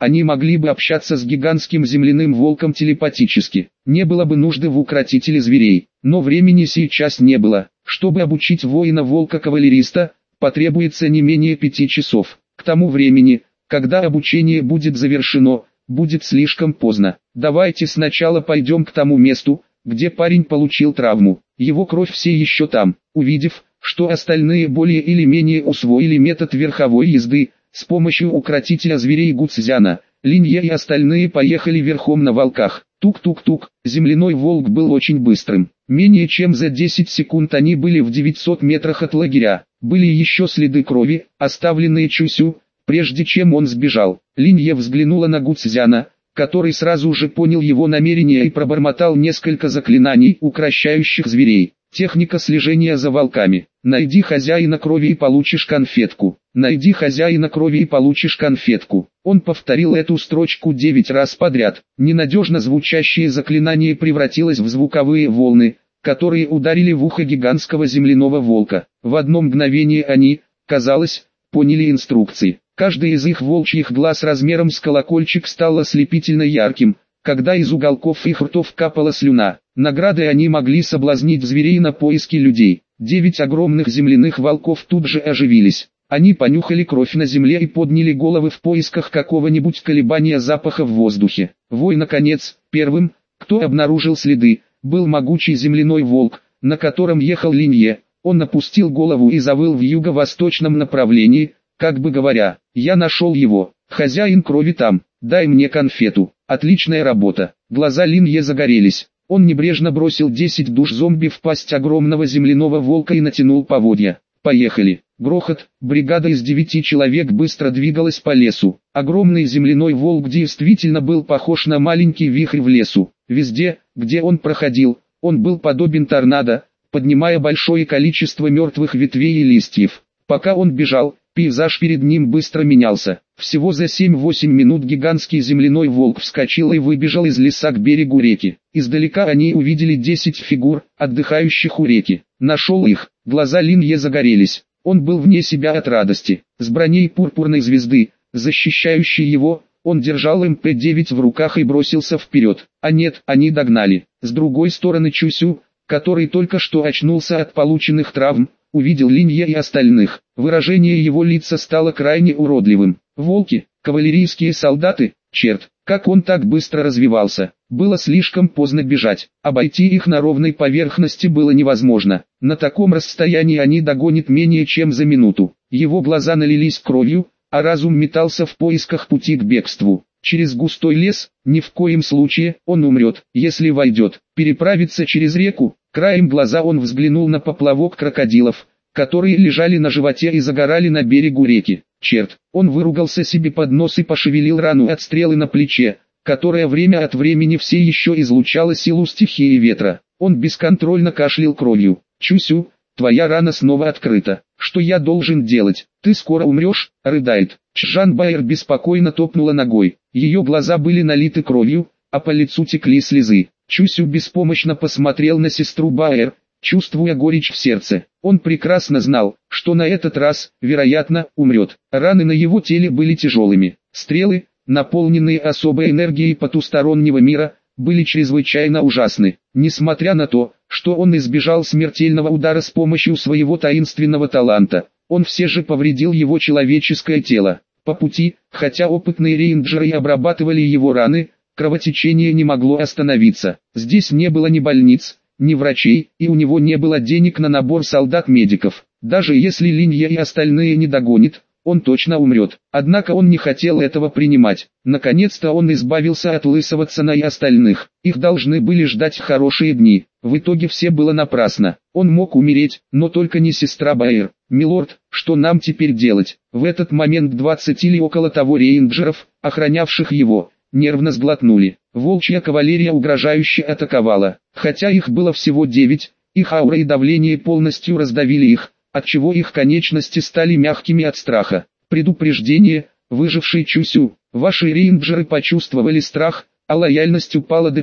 они могли бы общаться с гигантским земляным волком телепатически. Не было бы нужды в укротителе зверей, но времени сейчас не было. Чтобы обучить воина-волка-кавалериста, потребуется не менее 5 часов. К тому времени, когда обучение будет завершено, будет слишком поздно. Давайте сначала пойдем к тому месту, где парень получил травму. Его кровь все еще там. Увидев, что остальные более или менее усвоили метод верховой езды, с помощью укротителя зверей Гуцзяна, Линье и остальные поехали верхом на волках. Тук-тук-тук, земляной волк был очень быстрым. Менее чем за 10 секунд они были в 900 метрах от лагеря. Были еще следы крови, оставленные Чусю, прежде чем он сбежал. Линье взглянула на Гуцзяна, который сразу же понял его намерение и пробормотал несколько заклинаний, укрощающих зверей. Техника слежения за волками. Найди хозяина крови и получишь конфетку. Найди хозяина крови и получишь конфетку. Он повторил эту строчку 9 раз подряд. Ненадежно звучащее заклинание превратилось в звуковые волны, которые ударили в ухо гигантского земляного волка. В одно мгновение они, казалось, поняли инструкции. Каждый из их волчьих глаз размером с колокольчик стал ослепительно ярким, когда из уголков их ртов капала слюна. Наградой они могли соблазнить зверей на поиски людей. 9 огромных земляных волков тут же оживились. Они понюхали кровь на земле и подняли головы в поисках какого-нибудь колебания запаха в воздухе. Вой, наконец, первым, кто обнаружил следы, был могучий земляной волк, на котором ехал Линье. Он опустил голову и завыл в юго-восточном направлении, как бы говоря: «Я нашел его, хозяин крови там, дай мне конфету». Отличная работа. Глаза Линье загорелись. Он небрежно бросил 10 душ зомби в пасть огромного земляного волка и натянул поводья. Поехали. Грохот. Бригада из 9 человек быстро двигалась по лесу. Огромный земляной волк действительно был похож на маленький вихрь в лесу. Везде, где он проходил, он был подобен торнадо, поднимая большое количество мертвых ветвей и листьев. Пока он бежал, пейзаж перед ним быстро менялся. Всего за 7-8 минут гигантский земляной волк вскочил и выбежал из леса к берегу реки. Издалека они увидели 10 фигур, отдыхающих у реки. Нашел их. Глаза Линье загорелись. Он был вне себя от радости. С броней пурпурной звезды, защищающей его, он держал МП-9 в руках и бросился вперед. А нет, они догнали. С другой стороны Чусю, который только что очнулся от полученных травм, увидел Линье и остальных. Выражение его лица стало крайне уродливым. Волки, кавалерийские солдаты, черт, как он так быстро развивался. Было слишком поздно бежать. Обойти их на ровной поверхности было невозможно. На таком расстоянии они догонят менее чем за минуту. Его глаза налились кровью, а разум метался в поисках пути к бегству. Через густой лес, ни в коем случае, он умрет, если войдет. Переправиться через реку. Краем глаза он взглянул на поплавок крокодилов, которые лежали на животе и загорали на берегу реки. Черт, он выругался себе под нос и пошевелил рану от стрелы на плече, которая время от времени все еще излучала силу стихии ветра. Он бесконтрольно кашлял кровью. «Чусю, твоя рана снова открыта. Что я должен делать? Ты скоро умрешь?» — рыдает. Чжан Байер беспокойно топнула ногой. Ее глаза были налиты кровью, а по лицу текли слезы. Чусю беспомощно посмотрел на сестру Байер, чувствуя горечь в сердце. Он прекрасно знал, что на этот раз, вероятно, умрет. Раны на его теле были тяжелыми. Стрелы, наполненные особой энергией потустороннего мира, были чрезвычайно ужасны. Несмотря на то, что он избежал смертельного удара с помощью своего таинственного таланта, он все же повредил его человеческое тело. По пути, хотя опытные рейнджеры и обрабатывали его раны, кровотечение не могло остановиться. Здесь не было ни больниц, ни врачей, и у него не было денег на набор солдат-медиков. Даже если Линье и остальные не догонят, он точно умрет. Однако он не хотел этого принимать. Наконец-то он избавился от лысого Цана и остальных. Их должны были ждать хорошие дни. В итоге все было напрасно. Он мог умереть, но только не сестра Байер. «Милорд, что нам теперь делать?» В этот момент 20 или около того рейнджеров, охранявших его, нервно сглотнули. Волчья кавалерия угрожающе атаковала. Хотя их было всего 9, их аура и давление полностью раздавили их, отчего их конечности стали мягкими от страха. Предупреждение: выживший Чусю. Ваши рейнджеры почувствовали страх, а лояльность упала до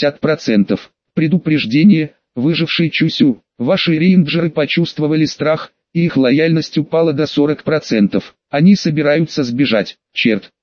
50%. Предупреждение: выживший Чусю. Ваши рейнджеры почувствовали страх, и их лояльность упала до 40%. Они собираются сбежать. Черт,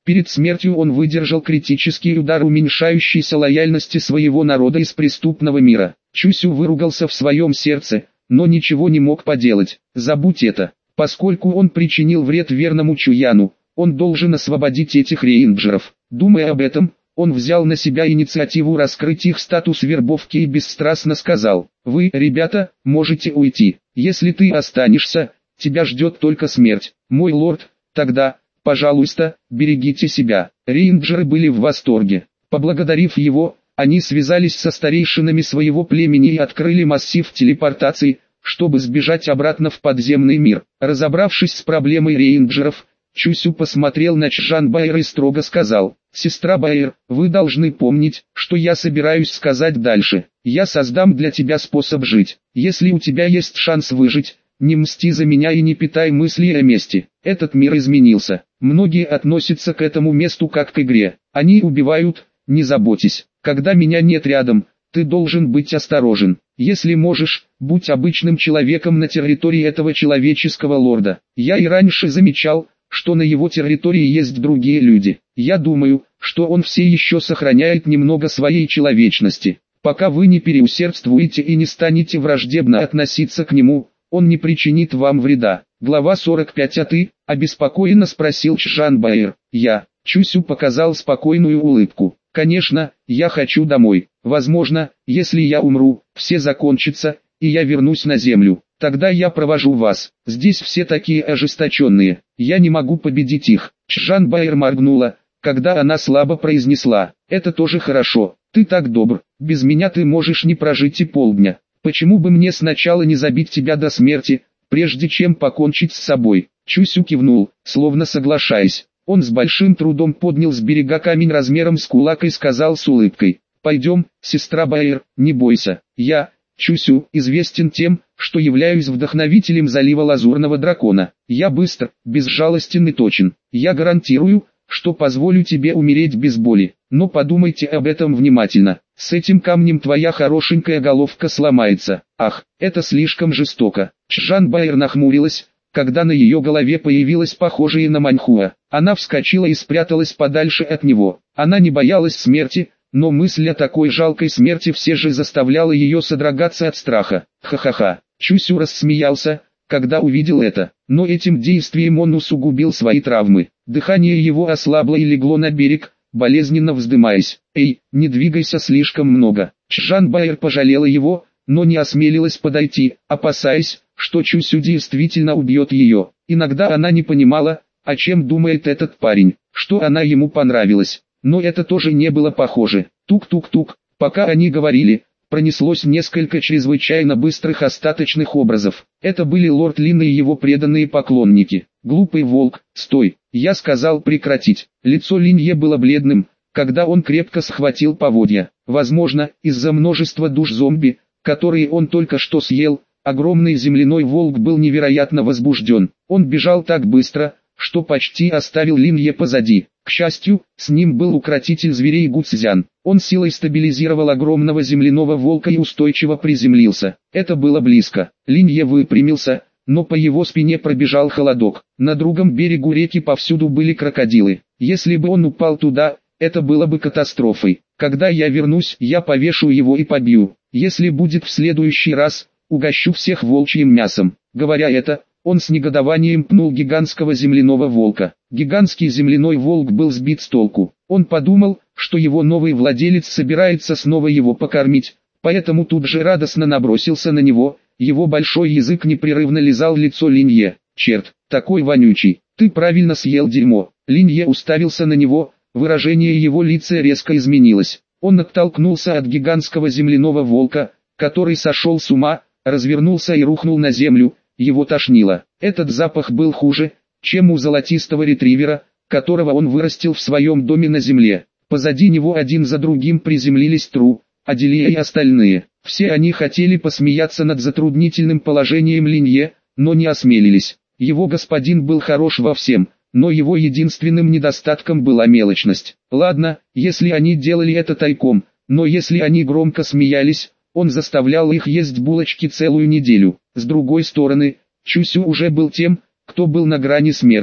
Перед смертью он выдержал критический удар уменьшающейся лояльности своего народа из преступного мира. Чусю выругался в своем сердце, но ничего не мог поделать. Забудь это. Поскольку он причинил вред верному Чуяну, он должен освободить этих рейнджеров. Думая об этом, он взял на себя инициативу раскрыть их статус вербовки и бесстрастно сказал: «Вы, ребята, можете уйти. Если ты останешься, тебя ждет только смерть. Мой лорд, тогда, пожалуйста, берегите себя». Рейнджеры были в восторге. Поблагодарив его, они связались со старейшинами своего племени и открыли массив телепортации, чтобы сбежать обратно в подземный мир. Разобравшись с проблемой рейнджеров, Чусю посмотрел на Чжан Баэр и строго сказал: «Сестра Баэр, вы должны помнить, что я собираюсь сказать дальше. Я создам для тебя способ жить. Если у тебя есть шанс выжить, не мсти за меня и не питай мысли о мести. Этот мир изменился. Многие относятся к этому месту как к игре. Они убивают, не заботьтесь. Когда меня нет рядом, ты должен быть осторожен. Если можешь, будь обычным человеком на территории этого человеческого лорда. Я и раньше замечал, что на его территории есть другие люди. Я думаю, что он все еще сохраняет немного своей человечности. Пока вы не переусердствуете и не станете враждебно относиться к нему, он не причинит вам вреда». Глава 45. «А ты?» – обеспокоенно спросил Чжан Баэр. «Я». Чусю показал спокойную улыбку. «Конечно, я хочу домой. Возможно, если я умру, все закончится, и я вернусь на землю. Тогда я провожу вас. Здесь все такие ожесточенные. Я не могу победить их». Чжан Баэр моргнула, когда она слабо произнесла: «Это тоже хорошо. Ты так добр. Без меня ты можешь не прожить и полдня. Почему бы мне сначала не забить тебя до смерти, прежде чем покончить с собой?» Чусю кивнул, словно соглашаясь. Он с большим трудом поднял с берега камень размером с кулак и сказал с улыбкой: «Пойдем, сестра Баэр, не бойся. Я, Чусю, известен тем, что являюсь вдохновителем залива Лазурного Дракона. Я быстр, безжалостен и точен. Я гарантирую, что позволю тебе умереть без боли. Но подумайте об этом внимательно. С этим камнем твоя хорошенькая головка сломается. Ах, это слишком жестоко». Чжан Баэр нахмурилась, когда на ее голове появилась похожая на Маньхуа. Она вскочила и спряталась подальше от него. Она не боялась смерти, но мысль о такой жалкой смерти все же заставляла ее содрогаться от страха. Ха-ха-ха. Чусю рассмеялся, когда увидел это, но этим действием он усугубил свои травмы. Дыхание его ослабло и легло на берег, болезненно вздымаясь. «Эй, не двигайся слишком много». Чжан Баэр пожалела его, но не осмелилась подойти, опасаясь, что Чусю действительно убьет ее. Иногда она не понимала, о чем думает этот парень, что она ему понравилась. Но это тоже не было похоже. Тук-тук-тук. Пока они говорили, пронеслось несколько чрезвычайно быстрых остаточных образов. Это были лорд Лин и его преданные поклонники. «Глупый волк, стой!» Я сказал прекратить. Лицо Линье было бледным, когда он крепко схватил поводья. Возможно, из-за множества душ зомби, которые он только что съел, огромный земляной волк был невероятно возбужден. Он бежал так быстро, что почти оставил Линье позади. К счастью, с ним был укротитель зверей Гуцзян. Он силой стабилизировал огромного земляного волка и устойчиво приземлился. Это было близко. Линье выпрямился, но по его спине пробежал холодок. На другом берегу реки повсюду были крокодилы. Если бы он упал туда, это было бы катастрофой. Когда я вернусь, я повешу его и побью. Если будет в следующий раз, угощу всех волчьим мясом. Говоря это, он с негодованием пнул гигантского земляного волка. Гигантский земляной волк был сбит с толку. Он подумал, что его новый владелец собирается снова его покормить, поэтому тут же радостно набросился на него. Его большой язык непрерывно лизал лицо Линье. «Черт, такой вонючий, ты правильно съел дерьмо». Линье уставился на него, выражение его лица резко изменилось. Он оттолкнулся от гигантского земляного волка, который сошел с ума, развернулся и рухнул на землю. Его тошнило. Этот запах был хуже, чем у золотистого ретривера, которого он вырастил в своем доме на земле. Позади него один за другим приземлились Тру, Аделия и остальные. Все они хотели посмеяться над затруднительным положением Линье, но не осмелились. Его господин был хорош во всем, но его единственным недостатком была мелочность. Ладно, если они делали это тайком, но если они громко смеялись, он заставлял их есть булочки целую неделю. С другой стороны, Чусю уже был тем, кто был на грани смерти.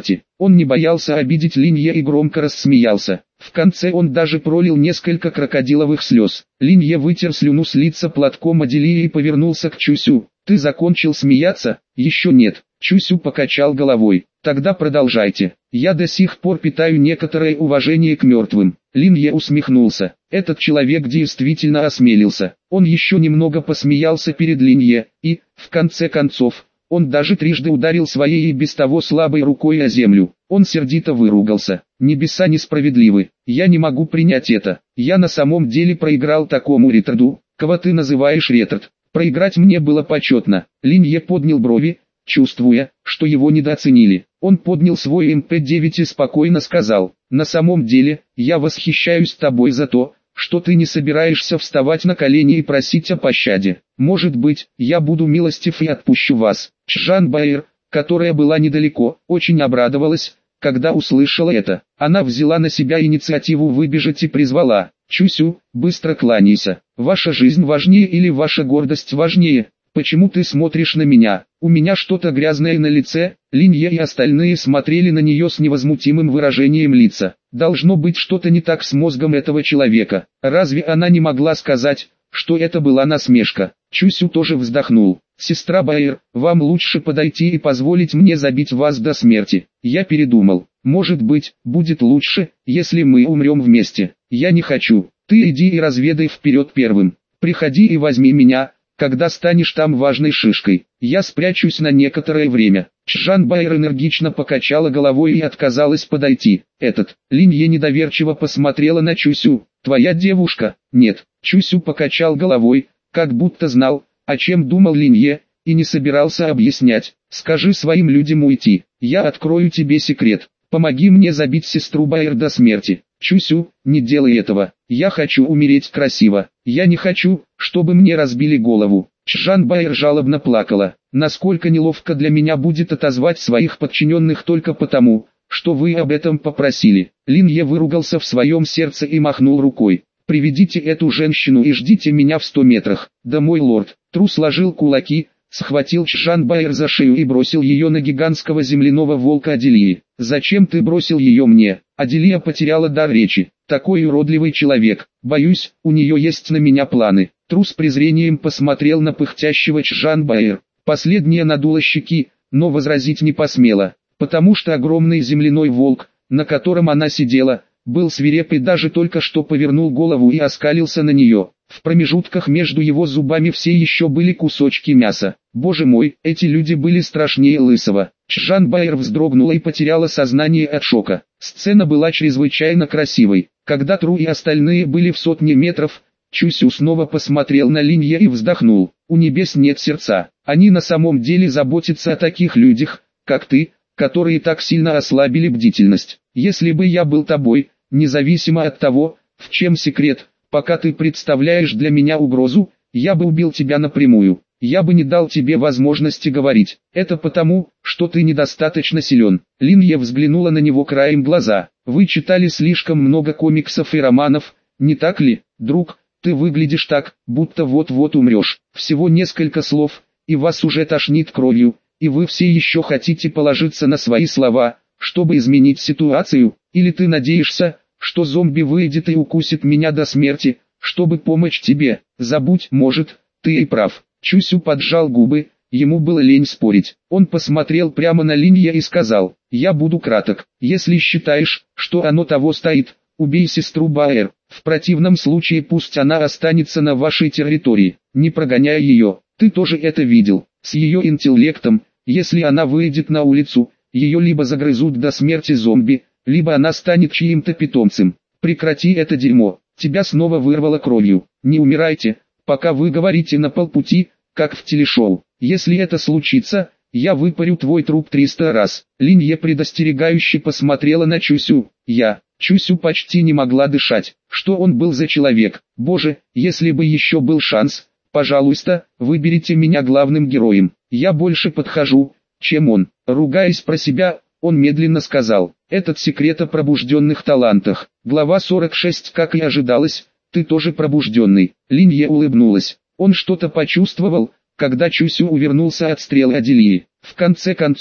Он не боялся обидеть Линье и громко рассмеялся. В конце он даже пролил несколько крокодиловых слез. Линье вытер слюну с лица платком Аделии и повернулся к Чусю. «Ты закончил смеяться?» «Еще нет». Чусю покачал головой. «Тогда продолжайте. Я до сих пор питаю некоторое уважение к мертвым». Линье усмехнулся. Этот человек действительно осмелился. Он еще немного посмеялся перед Линье, и, в конце концов, он даже трижды ударил своей и без того слабой рукой о землю. Он сердито выругался. «Небеса несправедливы. Я не могу принять это. Я на самом деле проиграл такому ретарду. Кого ты называешь ретард? Проиграть мне было почетно». Линье поднял брови, чувствуя, что его недооценили. Он поднял свой МП-9 и спокойно сказал: «На самом деле, я восхищаюсь тобой за то, что ты не собираешься вставать на колени и просить о пощаде. Может быть, я буду милостив и отпущу вас». Чжан Баэр, которая была недалеко, очень обрадовалась, когда услышала это. Она взяла на себя инициативу выбежать и призвала: «Чусю, быстро кланяйся. Ваша жизнь важнее или ваша гордость важнее? Почему ты смотришь на меня? У меня что-то грязное на лице». Линье и остальные смотрели на нее с невозмутимым выражением лица. Должно быть что-то не так с мозгом этого человека. Разве она не могла сказать, что это была насмешка? Чусю тоже вздохнул. «Сестра Баэр, вам лучше подойти и позволить мне забить вас до смерти. Я передумал. Может быть, будет лучше, если мы умрем вместе. Я не хочу. Ты иди и разведай вперед первым. Приходи и возьми меня, когда станешь там важной шишкой. Я спрячусь на некоторое время». Чжан Баэр энергично покачала головой и отказалась подойти. Линье недоверчиво посмотрела на Чусю. «Твоя девушка?» «Нет». Чусю покачал головой, как будто знал, о чем думал Линье, и не собирался объяснять. «Скажи своим людям уйти. Я открою тебе секрет. Помоги мне забить сестру Баэр до смерти». «Чусю, не делай этого. Я хочу умереть красиво. Я не хочу, чтобы мне разбили голову». Чжан Баэр жалобно плакала. «Насколько неловко для меня будет отозвать своих подчиненных только потому, что вы об этом попросили». Линье выругался в своем сердце и махнул рукой. «Приведите эту женщину и ждите меня в 100 метрах». «Да, мой лорд». Тру сложил кулаки, схватил Чжан Баэр за шею и бросил ее на гигантского земляного волка Аделии. «Зачем ты бросил ее мне?» Аделия потеряла дар речи. «Такой уродливый человек. Боюсь, у нее есть на меня планы». Тру с презрением посмотрел на пыхтящего Чжан Баэр. Последняя надула щеки, но возразить не посмела, потому что огромный земляной волк, на котором она сидела, был свиреп и даже только что повернул голову и оскалился на нее. В промежутках между его зубами все еще были кусочки мяса. Боже мой, эти люди были страшнее лысого. Чжан Баэр вздрогнула и потеряла сознание от шока. Сцена была чрезвычайно красивой. Когда Тру и остальные были в 100 метров, Чусю снова посмотрел на Линье и вздохнул. «У небес нет сердца. Они на самом деле заботятся о таких людях, как ты, которые так сильно ослабили бдительность. Если бы я был тобой, независимо от того, в чем секрет, пока ты представляешь для меня угрозу, я бы убил тебя напрямую. Я бы не дал тебе возможности говорить. Это потому, что ты недостаточно силен». Линье взглянула на него краем глаза. «Вы читали слишком много комиксов и романов, не так ли, друг? Ты выглядишь так, будто вот-вот умрешь. Всего несколько слов, и вас уже тошнит кровью, и вы все еще хотите положиться на свои слова, чтобы изменить ситуацию, или ты надеешься, что зомби выйдет и укусит меня до смерти, чтобы помочь тебе? Забудь, может, ты и прав». Чусю поджал губы, ему было лень спорить. Он посмотрел прямо на Линье и сказал: «Я буду краток. Если считаешь, что оно того стоит, убей сестру Баэр. В противном случае пусть она останется на вашей территории, не прогоняя ее. Ты тоже это видел. С ее интеллектом, если она выйдет на улицу, ее либо загрызут до смерти зомби, либо она станет чьим-то питомцем. Прекрати это дерьмо. Тебя снова вырвало кровью. Не умирайте, пока вы говорите на полпути, как в телешоу. Если это случится, я выпарю твой труп 300 раз». Линье предостерегающе посмотрела на Чусю. Чусю почти не могла дышать. Что он был за человек? Боже, если бы еще был шанс, пожалуйста, выберите меня главным героем. Я больше подхожу, чем он. Ругаясь про себя, он медленно сказал: «Этот секрет о пробужденных талантах». Глава 46. Как и ожидалось, ты тоже пробужденный. Линье улыбнулась. Он что-то почувствовал, когда Чусю увернулся от стрелы Аделии. В конце концов,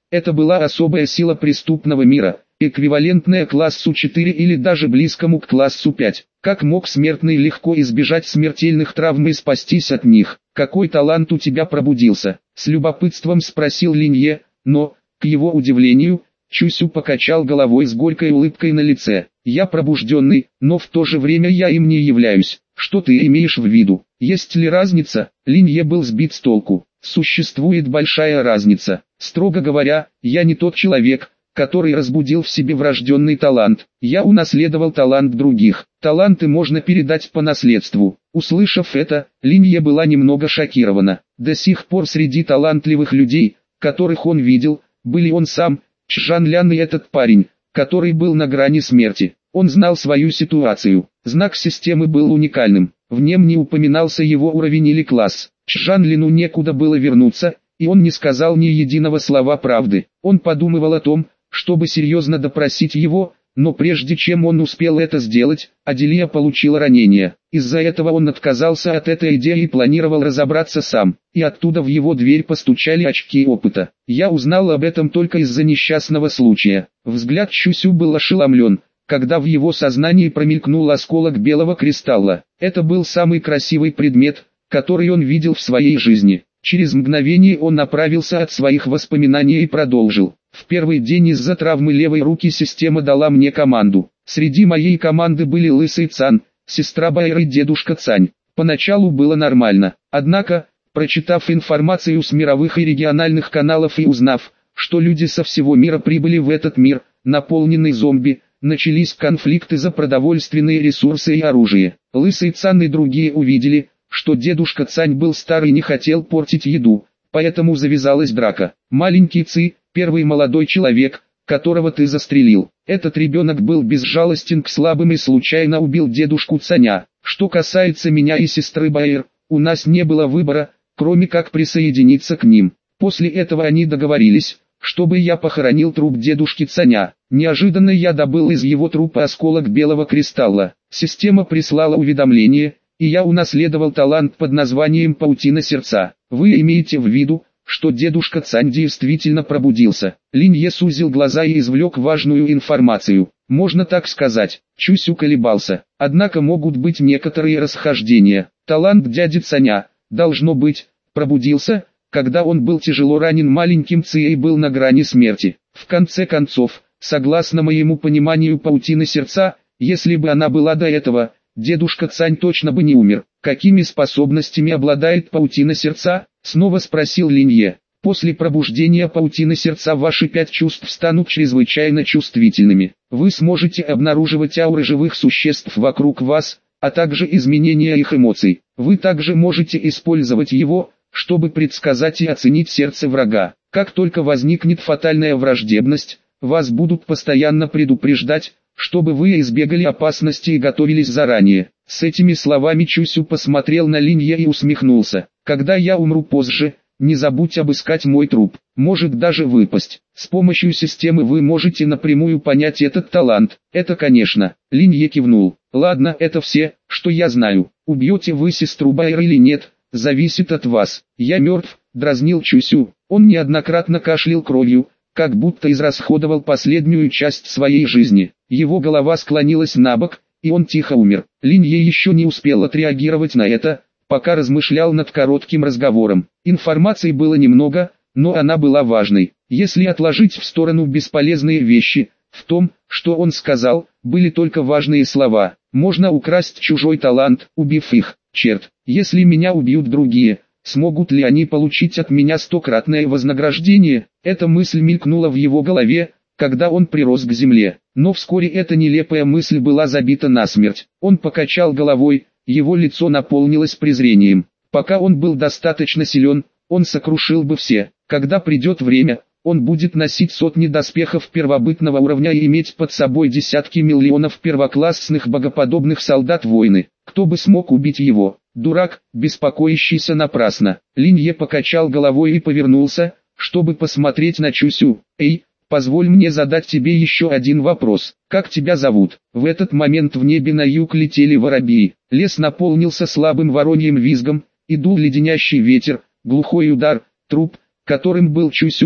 Это была особая сила преступного мира, эквивалентная классу 4 или даже близкому к классу 5. Как мог смертный легко избежать смертельных травм и спастись от них? Какой талант у тебя пробудился? С любопытством спросил Линье, но, к его удивлению, Чусю покачал головой с горькой улыбкой на лице. Я пробужденный, но в то же время я им не являюсь. Что ты имеешь в виду? Есть ли разница? Линье был сбит с толку. Существует большая разница. Строго говоря, я не тот человек, который разбудил в себе врожденный талант. Я унаследовал талант других. Таланты можно передать по наследству. Услышав это, Линье была немного шокирована. До сих пор среди талантливых людей, которых он видел, были он сам, Чжан Лян и этот парень, который был на грани смерти. Он знал свою ситуацию. Знак системы был уникальным. В нем не упоминался его уровень или класс. Чжан Лину некуда было вернуться, и он не сказал ни единого слова правды. Он подумывал о том, чтобы серьезно допросить его, но прежде чем он успел это сделать, Аделия получила ранение. Из-за этого он отказался от этой идеи и планировал разобраться сам. И оттуда в его дверь постучали очки опыта. Я узнал об этом только из-за несчастного случая. Взгляд Чусю был ошеломлен, когда в его сознании промелькнул осколок белого кристалла. Это был самый красивый предмет, который он видел в своей жизни. Через мгновение он направился от своих воспоминаний и продолжил. В первый день из-за травмы левой руки система дала мне команду. Среди моей команды были Лысый Цан, сестра Байер и дедушка Цань. Поначалу было нормально. Однако, прочитав информацию с мировых и региональных каналов и узнав, что люди со всего мира прибыли в этот мир, наполненный зомби, начались конфликты за продовольственные ресурсы и оружие. Лысый Цан и другие увидели, что дедушка Цань был стар и не хотел портить еду, поэтому завязалась драка. Маленький Ци, первый молодой человек, которого ты застрелил. Этот ребенок был безжалостен к слабым и случайно убил дедушку Цаня. Что касается меня и сестры Байер, у нас не было выбора, кроме как присоединиться к ним. После этого они договорились, чтобы я похоронил труп дедушки Цаня. Неожиданно я добыл из его трупа осколок белого кристалла. Система прислала уведомление, и я унаследовал талант под названием «Паутина сердца». Вы имеете в виду, что дедушка Цань действительно пробудился? Линье сузил глаза и извлек важную информацию. Можно так сказать. Чусю колебался. Однако могут быть некоторые расхождения. Талант дяди Цаня, должно быть, пробудился, когда он был тяжело ранен маленьким Ци и был на грани смерти. В конце концов, согласно моему пониманию паутины сердца, если бы она была до этого, дедушка Цань точно бы не умер. Какими способностями обладает паутина сердца? Снова спросил Линье. После пробуждения паутины сердца ваши 5 чувств станут чрезвычайно чувствительными. Вы сможете обнаруживать ауры живых существ вокруг вас, а также изменения их эмоций. Вы также можете использовать его, чтобы предсказать и оценить сердце врага. Как только возникнет фатальная враждебность, вас будут постоянно предупреждать, чтобы вы избегали опасности и готовились заранее. С этими словами Чусю посмотрел на Линье и усмехнулся. Когда я умру позже, не забудь обыскать мой труп. Может даже выпасть. С помощью системы вы можете напрямую понять этот талант. Это конечно. Линье кивнул. Ладно, это все, что я знаю. Убьете вы сестру Байер или нет, зависит от вас. Я мертв, дразнил Чусю. Он неоднократно кашлял кровью, как будто израсходовал последнюю часть своей жизни. Его голова склонилась набок, и он тихо умер. Линье еще не успел отреагировать на это, пока размышлял над коротким разговором. Информации было немного, но она была важной. Если отложить в сторону бесполезные вещи, в том, что он сказал, были только важные слова. Можно украсть чужой талант, убив их. Черт, если меня убьют другие, смогут ли они получить от меня 100-кратное вознаграждение? Эта мысль мелькнула в его голове, когда он прирос к земле. Но вскоре эта нелепая мысль была забита насмерть. Он покачал головой, его лицо наполнилось презрением. Пока он был достаточно силен, он сокрушил бы все. Когда придет время, он будет носить сотни доспехов первобытного уровня и иметь под собой десятки миллионов первоклассных богоподобных солдат войны. Кто бы смог убить его? Дурак, беспокоящийся напрасно. Линье покачал головой и повернулся, чтобы посмотреть на Чусю. «Эй, позволь мне задать тебе еще один вопрос. Как тебя зовут?» В этот момент в небе на юг летели воробьи. Лес наполнился слабым вороньим визгом, и дул леденящий ветер. Глухой удар, труп, которым был Чусю,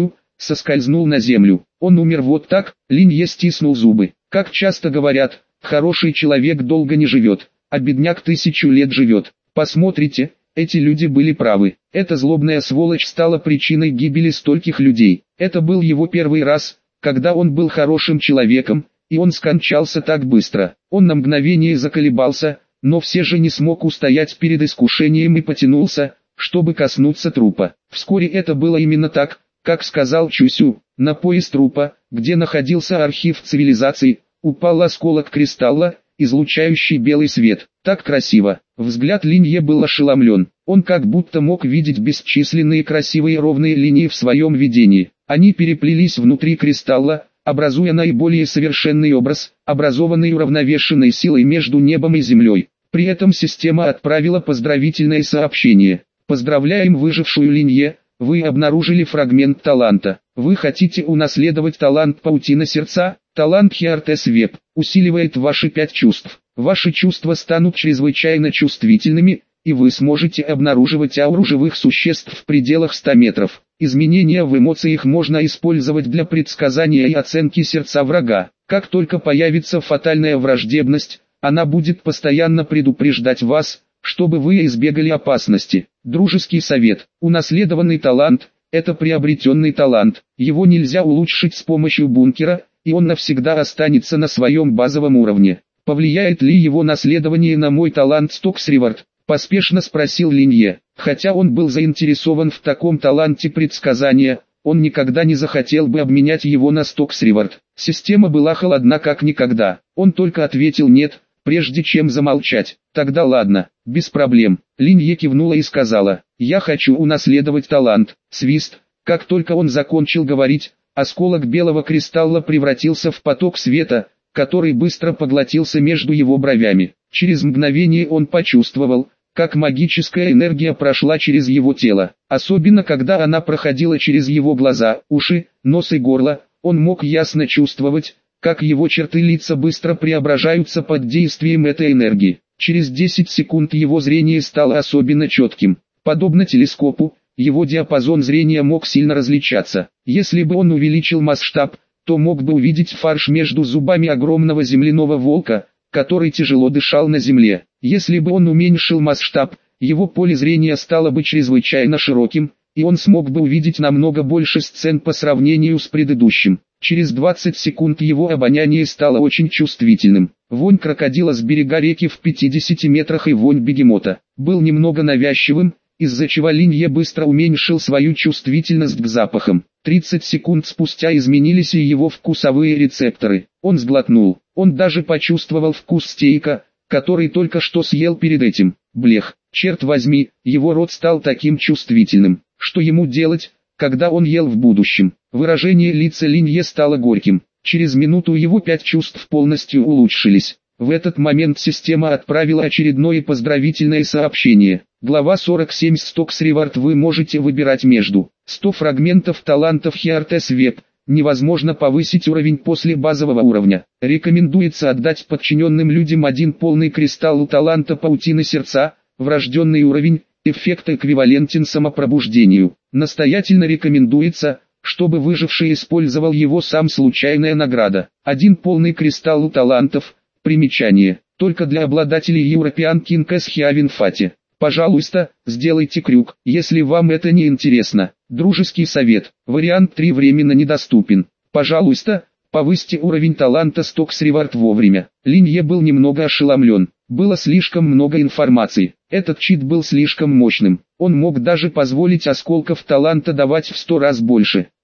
соскользнул на землю. Он умер вот так. Линье стиснул зубы. Как часто говорят, хороший человек долго не живет, а бедняк 1000 лет живет. Посмотрите, эти люди были правы. Эта злобная сволочь стала причиной гибели стольких людей. Это был его первый раз, когда он был хорошим человеком, и он скончался так быстро. Он на мгновение заколебался, но все же не смог устоять перед искушением и потянулся, чтобы коснуться трупа. Вскоре это было именно так, как сказал Чусю. На пояс трупа, где находился архив цивилизации, упал осколок кристалла, излучающий белый свет. Так красиво. Взгляд Линье был ошеломлен. Он как будто мог видеть бесчисленные красивые ровные линии в своем видении. Они переплелись внутри кристалла, образуя наиболее совершенный образ, образованный уравновешенной силой между небом и землей. При этом система отправила поздравительное сообщение. Поздравляем выжившую Линье, вы обнаружили фрагмент таланта. Вы хотите унаследовать талант паутина сердца? Талант Хиартес Веб усиливает ваши 5 чувств. Ваши чувства станут чрезвычайно чувствительными, и вы сможете обнаруживать ауру живых существ в пределах 100 метров. Изменения в эмоциях можно использовать для предсказания и оценки сердца врага. Как только появится фатальная враждебность, она будет постоянно предупреждать вас, чтобы вы избегали опасности. Дружеский совет. Унаследованный талант – это приобретенный талант. Его нельзя улучшить с помощью бункера, и он навсегда останется на своем базовом уровне. Повлияет ли его наследование на мой талант Стоксривард? Поспешно спросил Линье. Хотя он был заинтересован в таком таланте предсказания, он никогда не захотел бы обменять его на Стоксривард. Система была холодна как никогда. Он только ответил «нет», прежде чем замолчать. Тогда ладно, без проблем. Линье кивнула и сказала: «Я хочу унаследовать талант». Свист. Как только он закончил говорить, осколок белого кристалла превратился в поток света, который быстро поглотился между его бровями. Через мгновение он почувствовал, как магическая энергия прошла через его тело. Особенно когда она проходила через его глаза, уши, нос и горло, он мог ясно чувствовать, как его черты лица быстро преображаются под действием этой энергии. Через 10 секунд его зрение стало особенно четким. Подобно телескопу, его диапазон зрения мог сильно различаться. Если бы он увеличил масштаб, то мог бы увидеть фарш между зубами огромного земляного волка, который тяжело дышал на земле. Если бы он уменьшил масштаб, его поле зрения стало бы чрезвычайно широким, и он смог бы увидеть намного больше сцен по сравнению с предыдущим. Через 20 секунд его обоняние стало очень чувствительным. Вонь крокодила с берега реки в 50 метрах и вонь бегемота был немного навязчивым, из-за чего Линье быстро уменьшил свою чувствительность к запахам. 30 секунд спустя изменились и его вкусовые рецепторы. Он сглотнул. Он даже почувствовал вкус стейка, который только что съел перед этим. Блех. Черт возьми, его рот стал таким чувствительным. Что ему делать, когда он ел в будущем? Выражение лица Линье стало горьким. Через минуту его 5 чувств полностью улучшились. В этот момент система отправила очередное поздравительное сообщение. Глава 47. Стоксривард. Вы можете выбирать между 100 фрагментов талантов Хиартес Веб. Невозможно повысить уровень после базового уровня. Рекомендуется отдать подчиненным людям один полный кристалл таланта паутины сердца. Врожденный уровень, эффект эквивалентен самопробуждению. Настоятельно рекомендуется, чтобы выживший использовал его сам. Случайная награда. Один полный кристалл талантов. Примечание. Только для обладателей European King S Heaven Fate. Пожалуйста, сделайте крюк, если вам это не интересно. Дружеский совет. Вариант 3 временно недоступен. Пожалуйста, повысьте уровень таланта Стоксривард вовремя. Линье был немного ошеломлен. Было слишком много информации. Этот чит был слишком мощным. Он мог даже позволить осколков таланта давать в 100 раз больше.